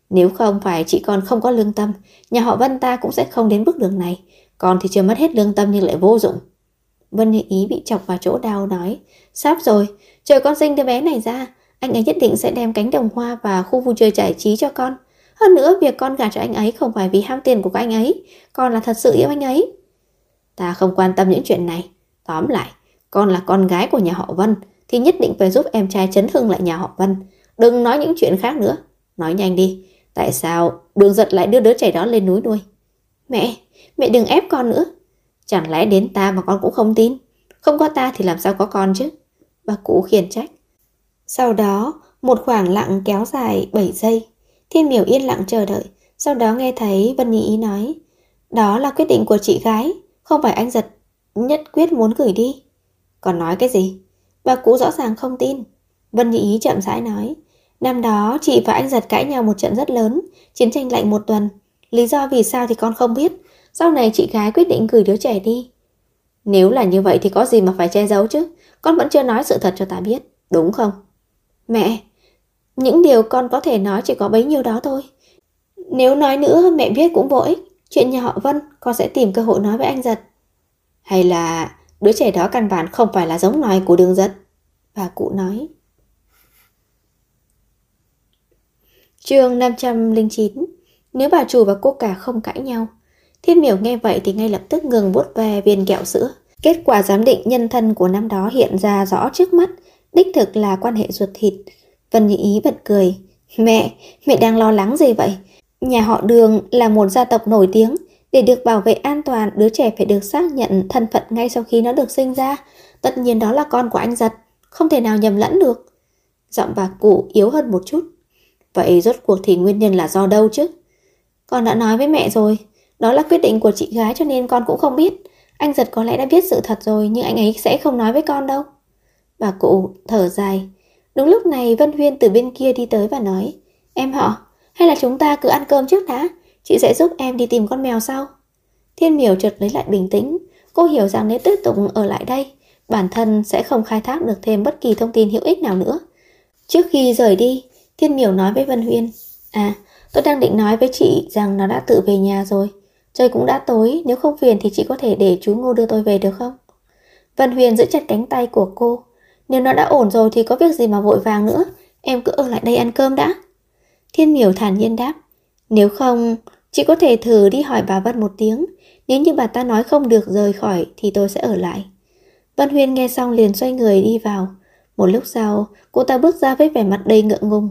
A: Nếu không phải chị con không có lương tâm, nhà họ Vân ta cũng sẽ không đến bước đường này. Con thì chưa mất hết lương tâm nhưng lại vô dụng. Vân Như Ý bị chọc vào chỗ đau nói, sắp rồi, chờ con sinh đứa bé này ra, anh ấy nhất định sẽ đem cánh đồng hoa và khu vui chơi giải trí cho con. Hơn nữa, việc con gả cho anh ấy không phải vì ham tiền của anh ấy, con là thật sự yêu anh ấy. Ta không quan tâm những chuyện này. Tóm lại, con là con gái của nhà họ Vân thì nhất định phải giúp em trai chấn hưng lại nhà họ Vân. Đừng nói những chuyện khác nữa. Nói nhanh đi, tại sao Đường Giật lại đưa đứa trẻ đó lên núi nuôi? Mẹ đừng ép con nữa. Chẳng lẽ đến ta mà con cũng không tin? Không có ta thì làm sao có con chứ? Bà cụ khiển trách. Sau đó, một khoảng lặng kéo dài 7 giây. Thiên Miểu yên lặng chờ đợi. Sau đó nghe thấy Vân Như Ý nói, đó là quyết định của chị gái, không phải anh Giật nhất quyết muốn gửi đi. Còn nói cái gì? Bà cụ rõ ràng không tin. Vân Như Ý chậm rãi nói, năm đó chị và anh Giật cãi nhau một trận rất lớn, chiến tranh lạnh một tuần. Lý do vì sao thì con không biết. Sau này chị gái quyết định gửi đứa trẻ đi. Nếu là như vậy thì có gì mà phải che giấu chứ? Con vẫn chưa nói sự thật cho ta biết, đúng không? Mẹ, những điều con có thể nói chỉ có bấy nhiêu đó thôi. Nếu nói nữa mẹ biết cũng vô ích. Chuyện nhà họ Vân con sẽ tìm cơ hội nói với anh Giật. Hay là đứa trẻ đó căn bản không phải là giống nòi của Đường Giật? Bà cụ nói. Chương 509. Nếu bà chủ và cô cả không cãi nhau. Thiên Miểu nghe vậy thì ngay lập tức ngừng vuốt ve viên kẹo sữa. Kết quả giám định nhân thân của năm đó hiện ra rõ trước mắt, đích thực là quan hệ ruột thịt. Vân Như Ý bật cười. Mẹ đang lo lắng gì vậy? Nhà họ Đường là một gia tộc nổi tiếng, để được bảo vệ an toàn, đứa trẻ phải được xác nhận thân phận ngay sau khi nó được sinh ra. Tất nhiên đó là con của anh Giật, không thể nào nhầm lẫn được. Giọng bà cụ yếu hơn một chút. Vậy rốt cuộc thì nguyên nhân là do đâu chứ? Con đã nói với mẹ rồi, đó là quyết định của chị gái cho nên con cũng không biết. Anh Giật có lẽ đã biết sự thật rồi nhưng anh ấy sẽ không nói với con đâu. Bà cụ thở dài. Đúng lúc này Vân Huyên từ bên kia đi tới và nói, em họ, hay là chúng ta cứ ăn cơm trước đã, chị sẽ giúp em đi tìm con mèo sau. Thiên Miểu chợt lấy lại bình tĩnh. Cô hiểu rằng nếu tiếp tục ở lại đây, bản thân sẽ không khai thác được thêm bất kỳ thông tin hữu ích nào nữa. Trước khi rời đi, Thiên Miểu nói với Vân Huyên, tôi đang định nói với chị rằng nó đã tự về nhà rồi. Trời cũng đã tối, nếu không phiền thì chị có thể để chú Ngô đưa tôi về được không? Vân Huyền giữ chặt cánh tay của cô. Nếu nó đã ổn rồi thì có việc gì mà vội vàng nữa, em cứ ở lại đây ăn cơm đã. Thiên Miểu thản nhiên đáp, nếu không, chị có thể thử đi hỏi bà Vân một tiếng. Nếu như bà ta nói không được rời khỏi thì tôi sẽ ở lại. Vân Huyền nghe xong liền xoay người đi vào. Một lúc sau, cô ta bước ra với vẻ mặt đầy ngượng ngùng.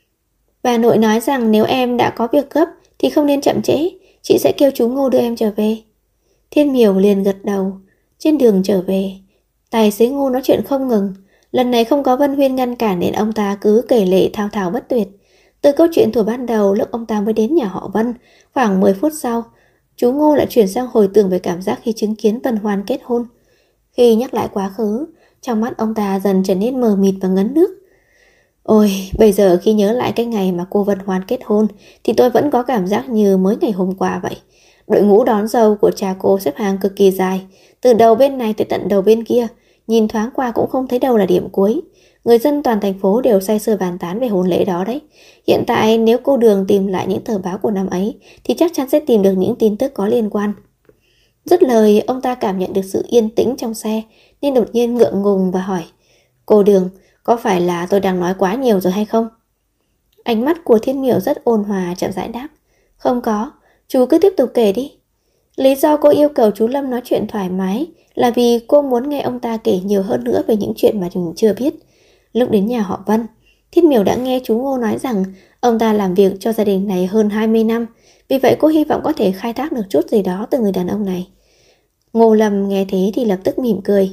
A: Bà nội nói rằng nếu em đã có việc gấp thì không nên chậm trễ, chị sẽ kêu chú Ngô đưa em trở về. Thiên Miểu liền gật đầu. Trên đường trở về, tài xế Ngô nói chuyện không ngừng. Lần này không có Vân Huyên ngăn cản nên ông ta cứ kể lể thao thao bất tuyệt. Từ câu chuyện thuở ban đầu lúc ông ta mới đến nhà họ Vân, khoảng 10 phút sau, chú Ngô lại chuyển sang hồi tưởng về cảm giác khi chứng kiến Vân Hoan kết hôn. Khi nhắc lại quá khứ, trong mắt ông ta dần trở nên mờ mịt và ngấn nước. Ôi, bây giờ khi nhớ lại cái ngày mà cô Vân Hoan kết hôn thì tôi vẫn có cảm giác như mới ngày hôm qua vậy. Đội ngũ đón dâu của cha cô xếp hàng cực kỳ dài, từ đầu bên này tới tận đầu bên kia, nhìn thoáng qua cũng không thấy đâu là điểm cuối. Người dân toàn thành phố đều say sưa bàn tán về hôn lễ đó đấy. Hiện tại nếu cô Đường tìm lại những tờ báo của năm ấy thì chắc chắn sẽ tìm được những tin tức có liên quan. Dứt lời, ông ta cảm nhận được sự yên tĩnh trong xe nên đột nhiên ngượng ngùng và hỏi, cô Đường, có phải là tôi đang nói quá nhiều rồi hay không? Ánh mắt của Thiên Miểu rất ôn hòa chậm rãi đáp, không có, chú cứ tiếp tục kể đi. Lý do cô yêu cầu chú Lâm nói chuyện thoải mái là vì cô muốn nghe ông ta kể nhiều hơn nữa về những chuyện mà chúng chưa biết. Lúc đến nhà họ Vân, Thiên Miểu đã nghe chú Ngô nói rằng ông ta làm việc cho gia đình này hơn 20 năm, vì vậy cô hy vọng có thể khai thác được chút gì đó từ người đàn ông này. Ngô Lâm nghe thế thì lập tức mỉm cười.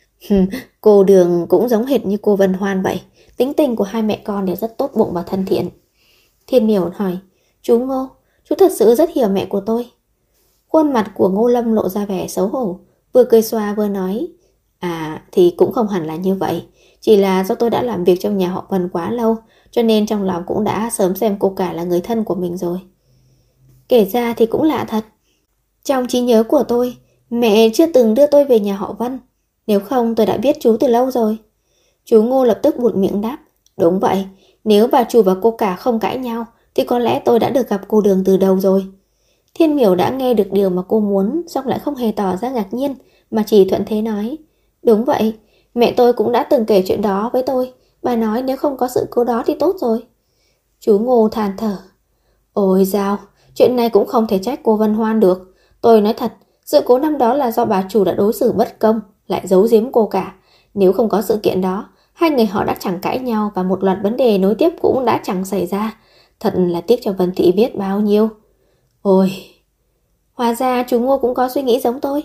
A: Cô Đường cũng giống hệt như cô Vân Hoan vậy, tính tình của hai mẹ con đều rất tốt bụng và thân thiện. Thiên Miểu hỏi, chú Ngô, chú thật sự rất hiểu mẹ của tôi. Khuôn mặt của Ngô Lâm lộ ra vẻ xấu hổ, vừa cười xoa vừa nói, thì cũng không hẳn là như vậy, chỉ là do tôi đã làm việc trong nhà họ Vân quá lâu, cho nên trong lòng cũng đã sớm xem cô cả là người thân của mình rồi. Kể ra thì cũng lạ thật. Trong trí nhớ của tôi, mẹ chưa từng đưa tôi về nhà họ Vân, nếu không tôi đã biết chú từ lâu rồi. Chú Ngô lập tức buột miệng đáp, đúng vậy, nếu bà chủ và cô cả không cãi nhau thì có lẽ tôi đã được gặp cô Đường từ đầu rồi. Thiên Miểu đã nghe được điều mà cô muốn, song lại không hề tỏ ra ngạc nhiên, mà chỉ thuận thế nói. Đúng vậy, mẹ tôi cũng đã từng kể chuyện đó với tôi. Bà nói nếu không có sự cố đó thì tốt rồi. Chú Ngô than thở. Ôi dao, chuyện này cũng không thể trách cô Vân Hoan được. Tôi nói thật, sự cố năm đó là do bà chủ đã đối xử bất công, lại giấu giếm cô cả. Nếu không có sự kiện đó, hai người họ đã chẳng cãi nhau và một loạt vấn đề nối tiếp cũng đã chẳng xảy ra. Thật là tiếc cho Vân Thị biết bao nhiêu. Ôi, hóa ra chú Ngô cũng có suy nghĩ giống tôi.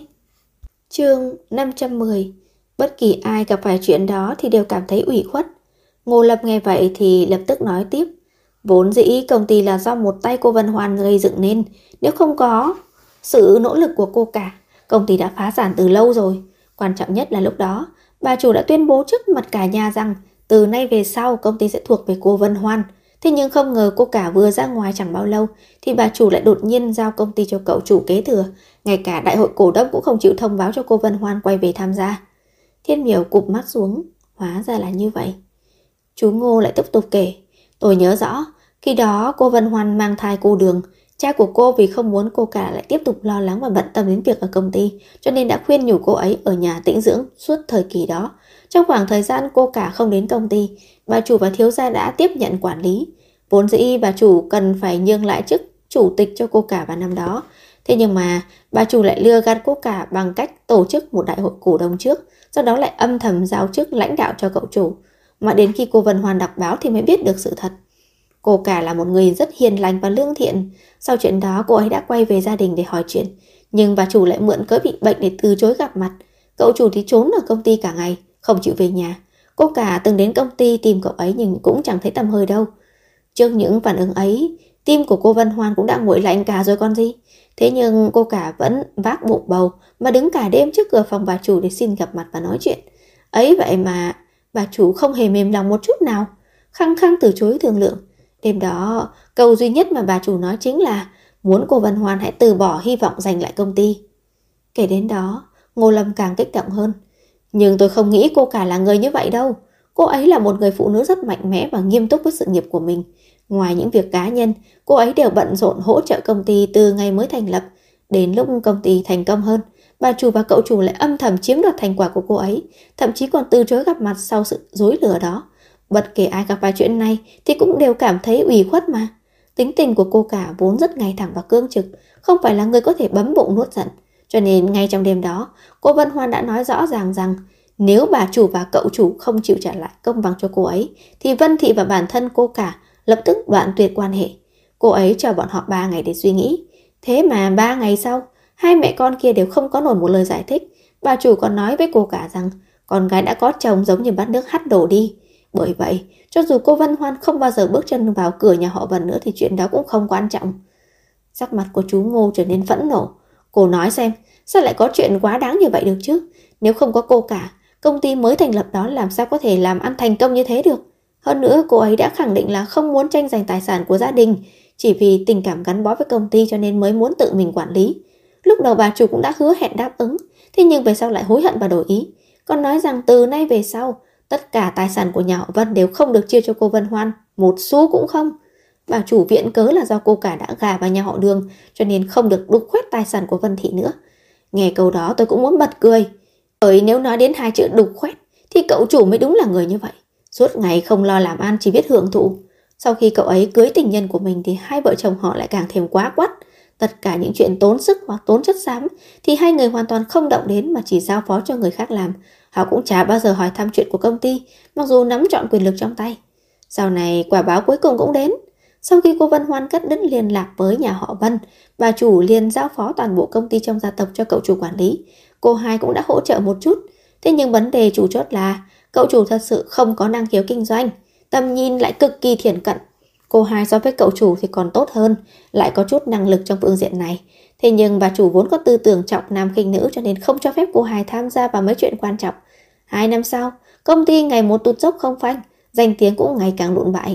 A: Chương 510. Bất kỳ ai gặp phải chuyện đó thì đều cảm thấy ủy khuất. Ngô Lập nghe vậy thì lập tức nói tiếp. Vốn dĩ công ty là do một tay cô Vân Hoan gây dựng nên. Nếu không có sự nỗ lực của cô cả, công ty đã phá sản từ lâu rồi. Quan trọng nhất là lúc đó, bà chủ đã tuyên bố trước mặt cả nhà rằng từ nay về sau công ty sẽ thuộc về cô Vân Hoan. Thế nhưng không ngờ cô cả vừa ra ngoài chẳng bao lâu thì bà chủ lại đột nhiên giao công ty cho cậu chủ kế thừa. Ngay cả đại hội cổ đông cũng không chịu thông báo cho cô Vân Hoan quay về tham gia. Thiên Miểu cụp mắt xuống. Hóa ra là như vậy. Chú Ngô lại tiếp tục kể. Tôi nhớ rõ, khi đó cô Vân Hoan mang thai cô Đường. Cha của cô vì không muốn cô cả lại tiếp tục lo lắng và bận tâm đến việc ở công ty, cho nên đã khuyên nhủ cô ấy ở nhà tĩnh dưỡng suốt thời kỳ đó. Trong khoảng thời gian cô cả không đến công ty, bà chủ và thiếu gia đã tiếp nhận quản lý. Vốn dĩ bà chủ cần phải nhường lại chức chủ tịch cho cô cả vào năm đó. Thế nhưng mà bà chủ lại lừa gạt cô cả bằng cách tổ chức một đại hội cổ đông trước, sau đó lại âm thầm giao chức lãnh đạo cho cậu chủ. Mà đến khi cô Vân Hoan đọc báo thì mới biết được sự thật. Cô cả là một người rất hiền lành và lương thiện. Sau chuyện đó cô ấy đã quay về gia đình để hỏi chuyện, nhưng bà chủ lại mượn cớ bị bệnh để từ chối gặp mặt. Cậu chủ thì trốn ở công ty cả ngày, không chịu về nhà. Cô cả từng đến công ty tìm cậu ấy nhưng cũng chẳng thấy tăm hơi đâu. Trước những phản ứng ấy, tim của cô Vân Hoan cũng đã nguội lạnh cả rồi con gì. Thế nhưng cô cả vẫn vác bụng bầu mà đứng cả đêm trước cửa phòng bà chủ để xin gặp mặt và nói chuyện. Ấy vậy mà bà chủ không hề mềm lòng một chút nào, khăng khăng từ chối thương lượng. Đêm đó, câu duy nhất mà bà chủ nói chính là muốn cô Vân Hoan hãy từ bỏ hy vọng giành lại công ty. Kể đến đó, Ngô Lâm càng kích động hơn. Nhưng tôi không nghĩ cô cả là người như vậy đâu. Cô ấy là một người phụ nữ rất mạnh mẽ và nghiêm túc với sự nghiệp của mình. Ngoài những việc cá nhân, cô ấy đều bận rộn hỗ trợ công ty từ ngày mới thành lập. Đến lúc công ty thành công hơn, bà chủ và cậu chủ lại âm thầm chiếm đoạt thành quả của cô ấy, thậm chí còn từ chối gặp mặt sau sự dối lừa đó. Bất kể ai gặp phải chuyện này thì cũng đều cảm thấy ủy khuất mà. Tính tình của cô cả vốn rất ngay thẳng và cương trực, không phải là người có thể bấm bụng nuốt giận. Cho nên ngay trong đêm đó, cô Vân Hoan đã nói rõ ràng rằng nếu bà chủ và cậu chủ không chịu trả lại công bằng cho cô ấy, thì Vân Thị và bản thân cô cả lập tức đoạn tuyệt quan hệ. Cô ấy cho bọn họ 3 ngày để suy nghĩ. Thế mà 3 ngày sau, hai mẹ con kia đều không có nổi một lời giải thích. Bà chủ còn nói với cô cả rằng con gái đã có chồng giống như bát nước hắt đổ đi. Bởi vậy, cho dù cô Vân Hoan không bao giờ bước chân vào cửa nhà họ Vân nữa thì chuyện đó cũng không quan trọng. Sắc mặt của chú Ngô trở nên phẫn nộ. Cô nói xem, sao lại có chuyện quá đáng như vậy được chứ? Nếu không có cô cả, công ty mới thành lập đó làm sao có thể làm ăn thành công như thế được? Hơn nữa, cô ấy đã khẳng định là không muốn tranh giành tài sản của gia đình, chỉ vì tình cảm gắn bó với công ty cho nên mới muốn tự mình quản lý. Lúc đầu bà chủ cũng đã hứa hẹn đáp ứng, thế nhưng về sau lại hối hận và đổi ý. Còn nói rằng từ nay về sau, tất cả tài sản của nhà họ Vân đều không được chia cho cô Vân Hoan, một xu cũng không. Bà chủ viện cớ là do cô cả đã gả vào nhà họ Đường, cho nên không được đục khoét tài sản của Vân Thị nữa. Nghe câu đó tôi cũng muốn bật cười. Bởi nếu nói đến hai chữ đục khoét, thì cậu chủ mới đúng là người như vậy. Suốt ngày không lo làm ăn, chỉ biết hưởng thụ. Sau khi cậu ấy cưới tình nhân của mình thì hai vợ chồng họ lại càng thêm quá quắt. Tất cả những chuyện tốn sức hoặc tốn chất xám thì hai người hoàn toàn không động đến mà chỉ giao phó cho người khác làm. Họ cũng chả bao giờ hỏi thăm chuyện của công ty, mặc dù nắm trọn quyền lực trong tay. Sau này quả báo cuối cùng cũng đến. Sau khi cô Vân Hoan cắt đứt liên lạc với nhà họ Vân, bà chủ liền giao phó toàn bộ công ty trong gia tộc cho cậu chủ quản lý. Cô hai cũng đã hỗ trợ một chút. Thế nhưng vấn đề chủ chốt là cậu chủ thật sự không có năng khiếu kinh doanh, tầm nhìn lại cực kỳ thiển cận. Cô hai so với cậu chủ thì còn tốt hơn, lại có chút năng lực trong phương diện này. Thế nhưng bà chủ vốn có tư tưởng trọng nam khinh nữ cho nên không cho phép cô hai tham gia vào mấy chuyện quan trọng. 2 năm sau, công ty ngày một tụt dốc không phanh, danh tiếng cũng ngày càng lụn bại.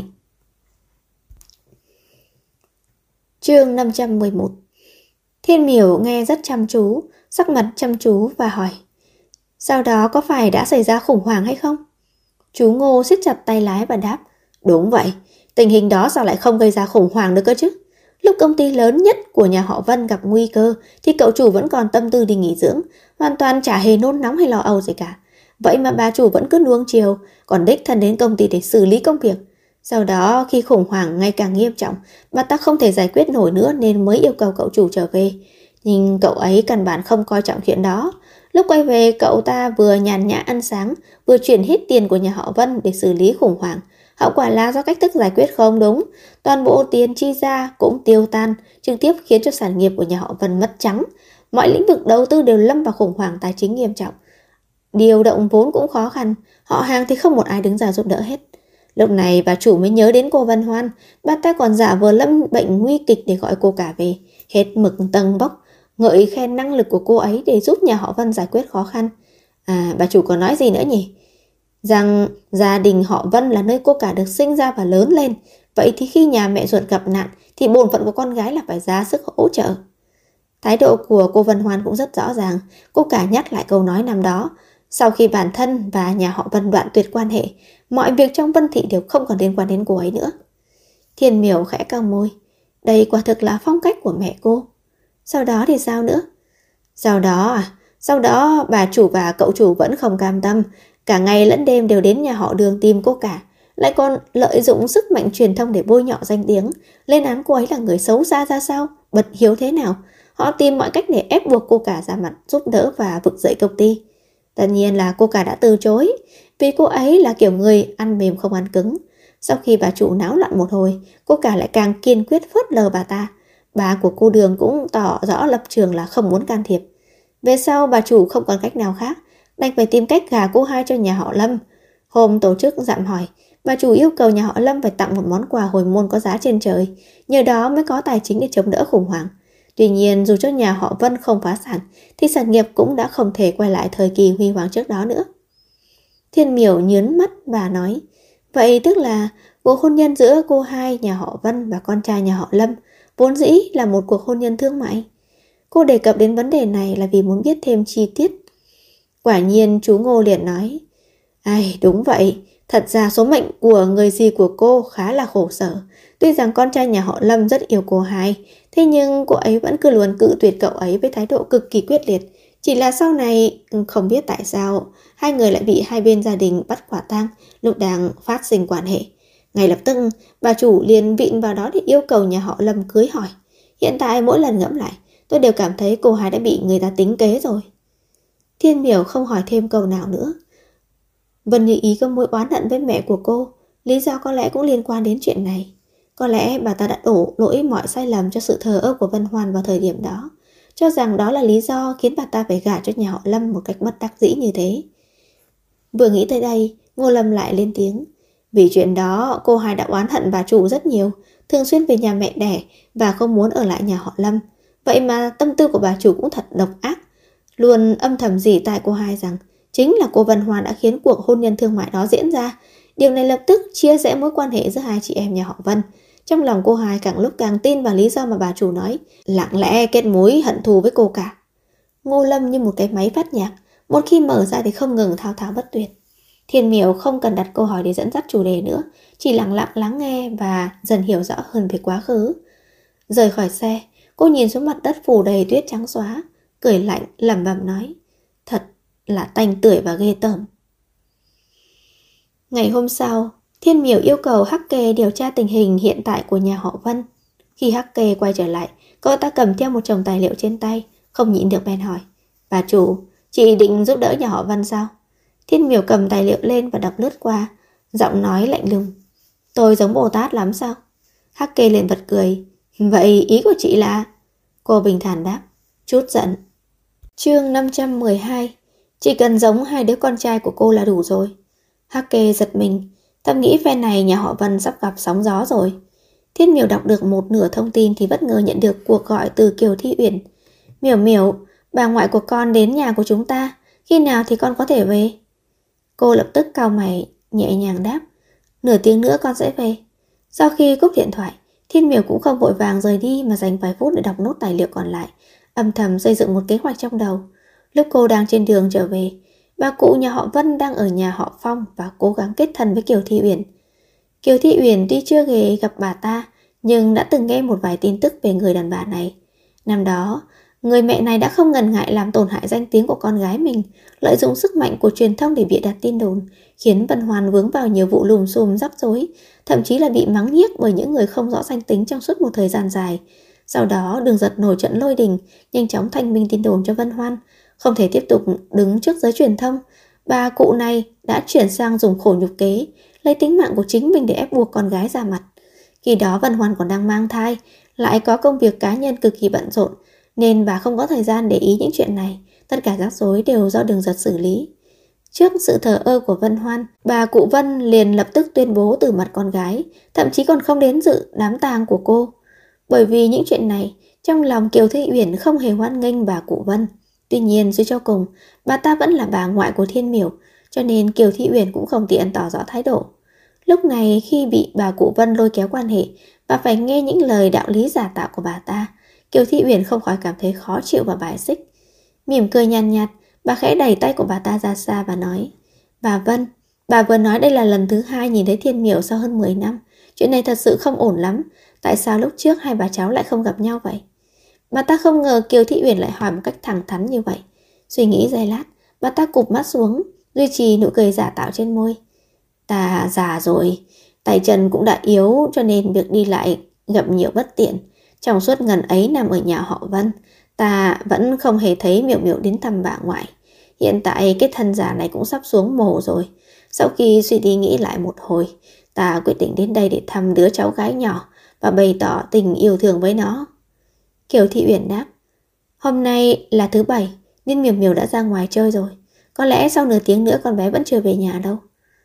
A: Chương 511. Thiên Miểu nghe rất chăm chú, sắc mặt chăm chú và hỏi: sau đó có phải đã xảy ra khủng hoảng hay không? Chú Ngô siết chặt tay lái và đáp: đúng vậy, Tình hình đó sao lại không gây ra khủng hoảng được cơ chứ? Lúc công ty lớn nhất của nhà họ Vân gặp nguy cơ thì cậu chủ vẫn còn tâm tư đi nghỉ dưỡng, hoàn toàn chả hề nôn nóng hay lo âu gì cả. Vậy mà bà chủ vẫn cứ nuông chiều, còn đích thân đến công ty để xử lý công việc. Sau đó khi khủng hoảng ngày càng nghiêm trọng, bà ta không thể giải quyết nổi nữa nên mới yêu cầu cậu chủ trở về. Nhưng cậu ấy căn bản không coi trọng chuyện đó. Lúc quay về, cậu ta vừa nhàn nhã ăn sáng, vừa chuyển hết tiền của nhà họ Vân để xử lý khủng hoảng. Hậu quả là do cách thức giải quyết không đúng, toàn bộ tiền chi ra cũng tiêu tan, trực tiếp khiến cho sản nghiệp của nhà họ Vân mất trắng. Mọi lĩnh vực đầu tư đều lâm vào khủng hoảng tài chính nghiêm trọng. Điều động vốn cũng khó khăn, họ hàng thì không một ai đứng ra giúp đỡ hết. Lúc này bà chủ mới nhớ đến cô Vân Hoan, bà ta còn giả vờ lâm bệnh nguy kịch để gọi cô cả về, hết mực tâng bốc, ngợi khen năng lực của cô ấy để giúp nhà họ Vân giải quyết khó khăn. À, bà chủ còn nói gì nữa nhỉ? Rằng gia đình họ Vân là nơi cô cả được sinh ra và lớn lên. Vậy thì khi nhà mẹ ruột gặp nạn thì bổn phận của con gái là phải ra sức hỗ trợ. Thái độ của cô Vân Hoan cũng rất rõ ràng. Cô cả nhắc lại câu nói năm đó. Sau khi bản thân và nhà họ Vân đoạn tuyệt quan hệ, mọi việc trong Vân Thị đều không còn liên quan đến cô ấy nữa. Thiên Miểu khẽ cau môi. Đây quả thực là phong cách của mẹ cô. Sau đó thì sao nữa? Sau đó bà chủ và cậu chủ vẫn không cam tâm. Cả ngày lẫn đêm đều đến nhà họ Đường tìm cô cả. Lại còn lợi dụng sức mạnh truyền thông để bôi nhọ danh tiếng, lên án cô ấy là người xấu xa ra sao, bất hiếu thế nào. Họ tìm mọi cách để ép buộc cô cả ra mặt giúp đỡ và vực dậy công ty. Tất nhiên là cô cả đã từ chối, vì cô ấy là kiểu người ăn mềm không ăn cứng. Sau khi bà chủ náo loạn một hồi, cô cả lại càng kiên quyết phớt lờ bà ta. Bà của cô Đường cũng tỏ rõ lập trường là không muốn can thiệp. Về sau bà chủ không còn cách nào khác, đành phải tìm cách gả cô hai cho nhà họ Lâm. Hôm tổ chức dạm hỏi, bà chủ yêu cầu nhà họ Lâm phải tặng một món quà hồi môn có giá trên trời, nhờ đó mới có tài chính để chống đỡ khủng hoảng. Tuy nhiên dù cho nhà họ Vân không phá sản thì sản nghiệp cũng đã không thể quay lại thời kỳ huy hoàng trước đó nữa. Thiên Miểu nhớn mắt và nói, vậy tức là cuộc hôn nhân giữa cô hai nhà họ Vân và con trai nhà họ Lâm vốn dĩ là một cuộc hôn nhân thương mại. Cô đề cập đến vấn đề này là vì muốn biết thêm chi tiết. Quả nhiên chú Ngô liền nói, ai đúng vậy, thật ra số mệnh của người dì của cô khá là khổ sở. Tuy rằng con trai nhà họ Lâm rất yêu cô hai, thế nhưng cô ấy vẫn cứ luôn cự tuyệt cậu ấy với thái độ cực kỳ quyết liệt. Chỉ là sau này không biết tại sao hai người lại bị hai bên gia đình bắt quả tang lúc đang phát sinh quan hệ. Ngay lập tức bà chủ liền vịn vào đó để yêu cầu nhà họ Lâm cưới hỏi. Hiện tại mỗi lần ngẫm lại, tôi đều cảm thấy cô hai đã bị người ta tính kế rồi. Thiên Miểu không hỏi thêm câu nào nữa. Vân Như Ý có mối oán hận với mẹ của cô, lý do có lẽ cũng liên quan đến chuyện này. Có lẽ bà ta đã đổ lỗi mọi sai lầm cho sự thờ ơ của Vân Hoan vào thời điểm đó, cho rằng đó là lý do khiến bà ta phải gả cho nhà họ Lâm một cách bất đắc dĩ như thế. Vừa nghĩ tới đây, Ngô Lâm lại lên tiếng. Vì chuyện đó, cô hai đã oán hận bà chủ rất nhiều, thường xuyên về nhà mẹ đẻ và không muốn ở lại nhà họ Lâm. Vậy mà tâm tư của bà chủ cũng thật độc ác, luôn âm thầm rỉ tai cô hai rằng chính là cô Vân Hoan đã khiến cuộc hôn nhân thương mại đó diễn ra. Điều này lập tức chia rẽ mối quan hệ giữa hai chị em nhà họ Vân. Trong lòng cô hai càng lúc càng tin vào lý do mà bà chủ nói, lặng lẽ kết mối hận thù với cô cả. Ngô Lâm như một cái máy phát nhạc, một khi mở ra thì không ngừng thao thao bất tuyệt. Thiên Miểu không cần đặt câu hỏi để dẫn dắt chủ đề nữa, chỉ lặng lặng lắng nghe và dần hiểu rõ hơn về quá khứ. Rời khỏi xe, cô nhìn xuống mặt đất phủ đầy tuyết trắng xóa, cười lạnh lẩm bẩm nói, thật là tanh tưởi và ghê tởm. Ngày hôm sau, Thiên Miểu yêu cầu Hắc Kê điều tra tình hình hiện tại của nhà họ Vân. Khi Hắc Kê quay trở lại, cậu ta cầm theo một chồng tài liệu trên tay, không nhịn được bèn hỏi, bà chủ, chị định giúp đỡ nhà họ Vân sao? Thiên Miểu cầm tài liệu lên và đọc lướt qua, giọng nói lạnh lùng, tôi giống Bồ Tát lắm sao? Hắc Kê liền bật cười, vậy ý của chị là? Cô bình thản đáp, chút giận. Chương 512, chỉ cần giống hai đứa con trai của cô là đủ rồi. Hắc Kê giật mình, thầm nghĩ phe này nhà họ Vân sắp gặp sóng gió rồi. Thiên Miểu đọc được một nửa thông tin thì bất ngờ nhận được cuộc gọi từ Kiều Thi Uyển. Miểu Miểu, bà ngoại của con đến nhà của chúng ta, khi nào thì con có thể về? Cô lập tức cau mày, nhẹ nhàng đáp, nửa tiếng nữa con sẽ về. Sau khi cúp điện thoại, Thiên Miểu cũng không vội vàng rời đi mà dành vài phút để đọc nốt tài liệu còn lại, âm thầm xây dựng một kế hoạch trong đầu. Lúc cô đang trên đường trở về, bà cụ nhà họ Vân đang ở nhà họ Phong và cố gắng kết thân với Kiều Thi Uyển. Kiều Thị Uyển tuy chưa hề gặp bà ta, nhưng đã từng nghe một vài tin tức về người đàn bà này. Năm đó, người mẹ này đã không ngần ngại làm tổn hại danh tiếng của con gái mình, lợi dụng sức mạnh của truyền thông để bịa đặt tin đồn, khiến Vân Hoan vướng vào nhiều vụ lùm xùm rắc rối, thậm chí là bị mắng nhiếc bởi những người không rõ danh tính trong suốt một thời gian dài. Sau đó, Đường Giật nổi trận lôi đình, nhanh chóng thanh minh tin đồn cho Vân Hoan, không thể tiếp tục đứng trước giới truyền thông. Bà cụ này đã chuyển sang dùng khổ nhục kế, lấy tính mạng của chính mình để ép buộc con gái ra mặt. Khi đó Vân Hoan còn đang mang thai, lại có công việc cá nhân cực kỳ bận rộn, nên bà không có thời gian để ý những chuyện này. Tất cả rắc rối đều do Đường Giật xử lý. Trước sự thờ ơ của Vân Hoan, bà cụ Vân liền lập tức tuyên bố từ mặt con gái, thậm chí còn không đến dự đám tang của cô. Bởi vì những chuyện này, trong lòng Kiều Thị Uyển không hề hoan nghênh bà cụ Vân. Tuy nhiên suy cho cùng, bà ta vẫn là bà ngoại của Thiên Miểu, cho nên Kiều Thị Uyển cũng không tiện tỏ rõ thái độ. Lúc này khi bị bà cụ Vân lôi kéo quan hệ, bà phải nghe những lời đạo lý giả tạo của bà ta. Kiều Thị Uyển không khỏi cảm thấy khó chịu và bài xích. Mỉm cười nhàn nhạt, bà khẽ đẩy tay của bà ta ra xa và nói: Bà Vân, bà vừa nói đây là lần thứ 2 nhìn thấy Thiên Miểu sau hơn 10 năm. Chuyện này thật sự không ổn lắm. Tại sao lúc trước hai bà cháu lại không gặp nhau vậy? Bà ta không ngờ Kiều Thị Uyển lại hỏi một cách thẳng thắn như vậy. Suy nghĩ giây lát, bà ta cụp mắt xuống, duy trì nụ cười giả tạo trên môi. Ta già rồi, tay chân cũng đã yếu, cho nên việc đi lại gặp nhiều bất tiện. Trong suốt ngần ấy năm ở nhà họ Vân, ta vẫn không hề thấy Miểu Miểu đến thăm bà ngoại. Hiện tại cái thân già này cũng sắp xuống mồ rồi. Sau khi suy đi nghĩ lại một hồi, ta quyết định đến đây để thăm đứa cháu gái nhỏ và bày tỏ tình yêu thương với nó. Kiều Thị Uyển đáp: Hôm nay là thứ 7, nên Miểu Miểu đã ra ngoài chơi rồi. Có lẽ sau nửa tiếng nữa con bé vẫn chưa về nhà đâu.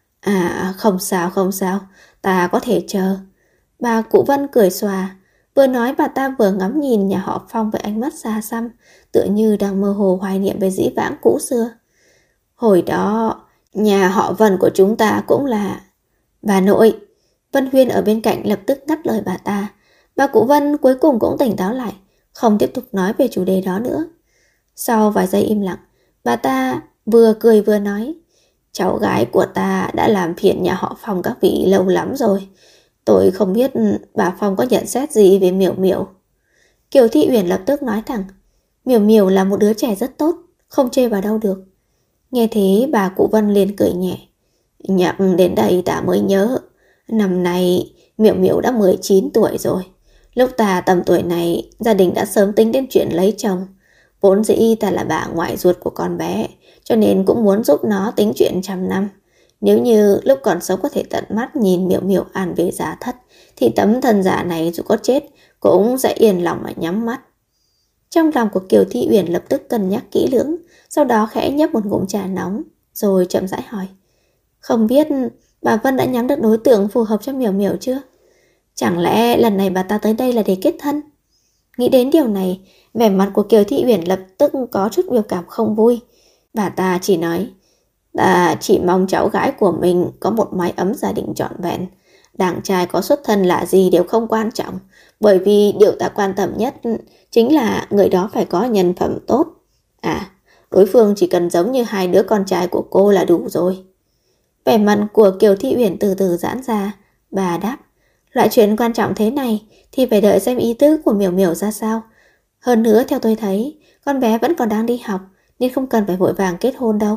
A: À, không sao, ta có thể chờ. Bà cụ Vân cười xòa. Vừa nói bà ta vừa ngắm nhìn nhà họ Phong với ánh mắt xa xăm, tựa như đang mơ hồ hoài niệm về dĩ vãng cũ xưa. Hồi đó, nhà họ Vân của chúng ta cũng là... Bà nội. Vân Huyên ở bên cạnh lập tức ngắt lời bà ta. Bà cụ Vân cuối cùng cũng tỉnh táo lại, không tiếp tục nói về chủ đề đó nữa. Sau vài giây im lặng, bà ta vừa cười vừa nói: Cháu gái của ta đã làm phiền nhà họ Phong các vị lâu lắm rồi. Tôi không biết bà Phong có nhận xét gì về Miểu Miểu. Kiều Thị Uyển lập tức nói thẳng: Miểu Miểu là một đứa trẻ rất tốt, không chê vào đâu được. Nghe thế bà cụ Vân liền cười nhẹ. Nhắc đến đây ta mới nhớ, năm nay Miểu Miểu đã 19 tuổi rồi. Lúc ta tầm tuổi này, gia đình đã sớm tính đến chuyện lấy chồng. Vốn dĩ ta là bà ngoại ruột của con bé, cho nên cũng muốn giúp nó tính chuyện 100 năm. Nếu như lúc còn sống có thể tận mắt nhìn Miểu Miểu an về giá thất, thì tấm thân giả này dù có chết cũng sẽ yên lòng mà nhắm mắt. Trong lòng của Kiều Thị Uyển lập tức cân nhắc kỹ lưỡng, sau đó khẽ nhấp một ngụm trà nóng, rồi chậm rãi hỏi: Không biết bà Vân đã nhắm được đối tượng phù hợp cho Miểu Miểu chưa? Chẳng lẽ lần này bà ta tới đây là để kết thân? Nghĩ đến điều này, vẻ mặt của Kiều Thị Uyển lập tức có chút biểu cảm không vui. Bà ta chỉ nói: Ta chỉ mong cháu gái của mình có một mái ấm gia đình trọn vẹn. Đàn trai có xuất thân là gì đều không quan trọng, bởi vì điều ta quan tâm nhất chính là người đó phải có nhân phẩm tốt. À, đối phương chỉ cần giống như hai đứa con trai của cô là đủ rồi. Vẻ mặt của Kiều Thị Uyển từ từ giãn ra. Bà đáp: Loại chuyện quan trọng thế này thì phải đợi xem ý tứ của Miểu Miểu ra sao. Hơn nữa theo tôi thấy, con bé vẫn còn đang đi học, nên không cần phải vội vàng kết hôn đâu.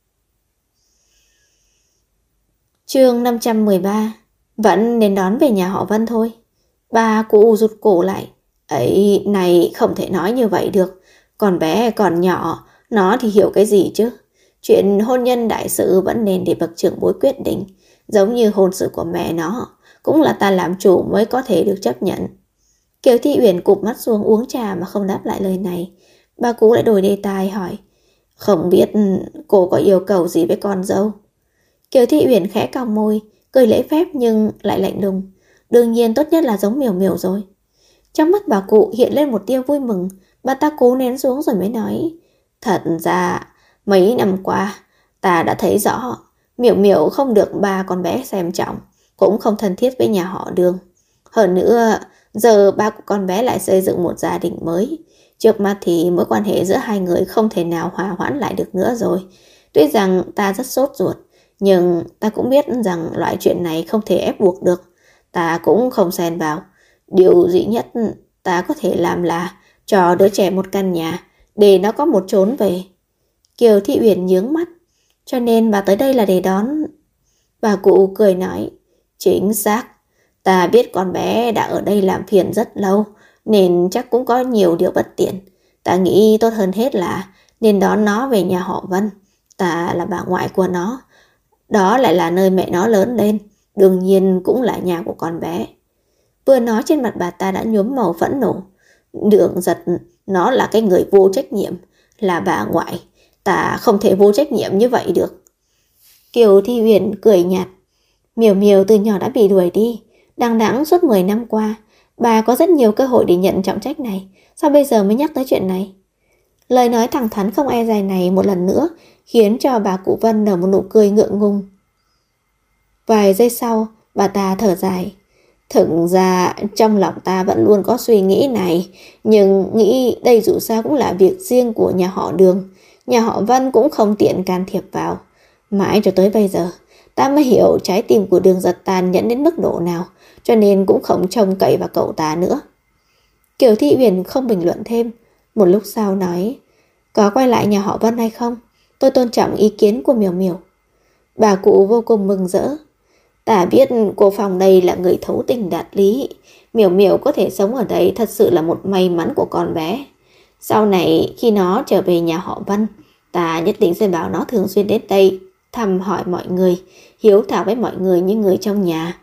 A: Chương 513. Vẫn nên đón về nhà họ Vân thôi. Bà cụ rụt cổ lại. Ấy, này không thể nói như vậy được. Con bé còn nhỏ, nó thì hiểu cái gì chứ. Chuyện hôn nhân đại sự vẫn nên để bậc trưởng bối quyết định. Giống như hôn sự của mẹ nó, cũng là ta làm chủ mới có thể được chấp nhận. Kiều Thị Uyển cụp mắt xuống uống trà mà không đáp lại lời này. Bà cụ lại đổi đề tài hỏi: Không biết cô có yêu cầu gì với con dâu? Kiều Thị Uyển khẽ cong môi, cười lễ phép nhưng lại lạnh lùng. Đương nhiên tốt nhất là giống Miểu Miểu rồi. Trong mắt bà cụ hiện lên một tia vui mừng. Bà ta cố nén xuống rồi mới nói: Thật ra mấy năm qua ta đã thấy rõ Miểu Miểu không được ba con bé xem trọng, cũng không thân thiết với nhà họ Đường. Hơn nữa, giờ ba của con bé lại xây dựng một gia đình mới. Trước mắt thì mối quan hệ giữa hai người không thể nào hòa hoãn lại được nữa rồi. Tuy rằng ta rất sốt ruột,
B: Nhưng ta cũng biết rằng loại chuyện này không thể ép buộc được. Ta cũng không xen vào. Điều duy nhất ta có thể làm là cho đứa trẻ một căn nhà để nó có một chốn về. Kiều Thị Uyển nhướng mắt. Cho nên bà tới đây là để đón. Bà cụ cười nói. Chính xác. Ta biết con bé đã ở đây làm phiền rất lâu, nên chắc cũng có nhiều điều bất tiện. Ta nghĩ tốt hơn hết là nên đón nó về nhà họ Vân. Ta là bà ngoại của nó. Đó lại là nơi mẹ nó lớn lên. Đương nhiên cũng là nhà của con bé. Vừa nói trên mặt bà ta đã nhuốm màu phẫn nộ. Đường Giật, nó là cái người vô trách nhiệm. Là bà ngoại. Ta không thể vô trách nhiệm như vậy được. Kiều Thi Uyển cười nhạt. Miểu Miểu từ nhỏ đã bị đuổi đi. Đằng đẵng suốt 10 năm qua. Bà có rất nhiều cơ hội để nhận trọng trách này. Sao bây giờ mới nhắc tới chuyện này? Lời nói thẳng thắn không e dè này một lần nữa khiến cho bà cụ Vân nở một nụ cười ngượng ngùng. Vài giây sau, bà ta thở dài. Thực ra trong lòng ta vẫn luôn có suy nghĩ này, nhưng nghĩ đây dù sao cũng là việc riêng của nhà họ Đường. Nhà họ Vân cũng không tiện can thiệp vào. Mãi cho tới bây giờ, ta mới hiểu trái tim của Đường Giật tàn nhẫn đến mức độ nào, cho nên cũng không trông cậy vào cậu ta nữa. Kiều Thị Uyển không bình luận thêm. Một lúc sau nói, có quay lại nhà họ Vân hay không? Tôi tôn trọng ý kiến của Miểu Miểu. Bà cụ vô cùng mừng rỡ. Ta biết cô Phong đây là người thấu tình đạt lý. Miểu Miểu có thể sống ở đây thật sự là một may mắn của con bé. Sau này khi nó trở về nhà họ Vân, ta nhất định sẽ bảo nó thường xuyên đến đây thăm hỏi mọi người, hiếu thảo với mọi người như người trong nhà.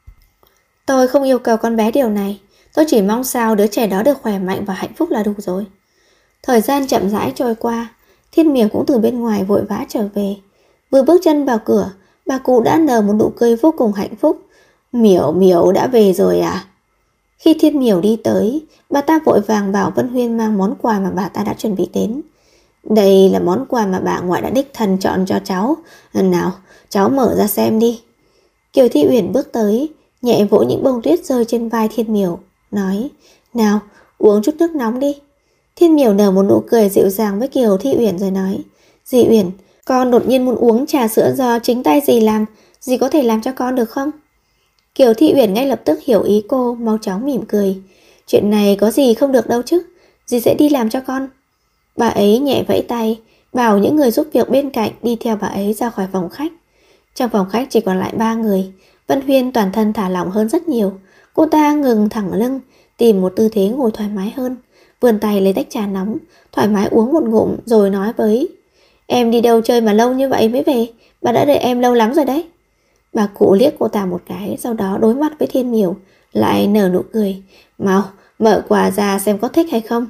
B: Tôi không yêu cầu con bé điều này. Tôi chỉ mong sao đứa trẻ đó được khỏe mạnh và hạnh phúc là đủ rồi. Thời gian chậm rãi trôi qua. Thiên Miểu cũng từ bên ngoài vội vã trở về. Vừa bước chân vào cửa, bà cụ đã nở một nụ cười vô cùng hạnh phúc. Miểu Miểu đã về rồi à? Khi Thiên Miểu đi tới, bà ta vội vàng bảo Vân Huyên mang món quà mà bà ta đã chuẩn bị đến. Đây là món quà mà bà ngoại đã đích thân chọn cho cháu. Nào, cháu mở ra xem đi. Kiều Thị Uyển bước tới, nhẹ vỗ những bông tuyết rơi trên vai Thiên Miểu, nói, nào, uống chút nước nóng đi. Thiên Miểu nở một nụ cười dịu dàng với Kiều Thị Uyển rồi nói, dì Uyển, con đột nhiên muốn uống trà sữa do chính tay dì làm, dì có thể làm cho con được không? Kiều Thị Uyển ngay lập tức hiểu ý cô, mau chóng mỉm cười. Chuyện này có gì không được đâu chứ, dì sẽ đi làm cho con. Bà ấy nhẹ vẫy tay, bảo những người giúp việc bên cạnh đi theo bà ấy ra khỏi phòng khách. Trong phòng khách chỉ còn lại 3 người. Vân Huyên toàn thân thả lỏng hơn rất nhiều. Cô ta ngừng thẳng lưng, tìm một tư thế ngồi thoải mái hơn, vươn tay lấy tách trà nóng, thoải mái uống một ngụm rồi nói với, em đi đâu chơi mà lâu như vậy mới về, bà đã đợi em lâu lắm rồi đấy. Bà cụ liếc cô ta một cái, sau đó đối mặt với Thiên Miểu, lại nở nụ cười, mau, mở quà ra xem có thích hay không.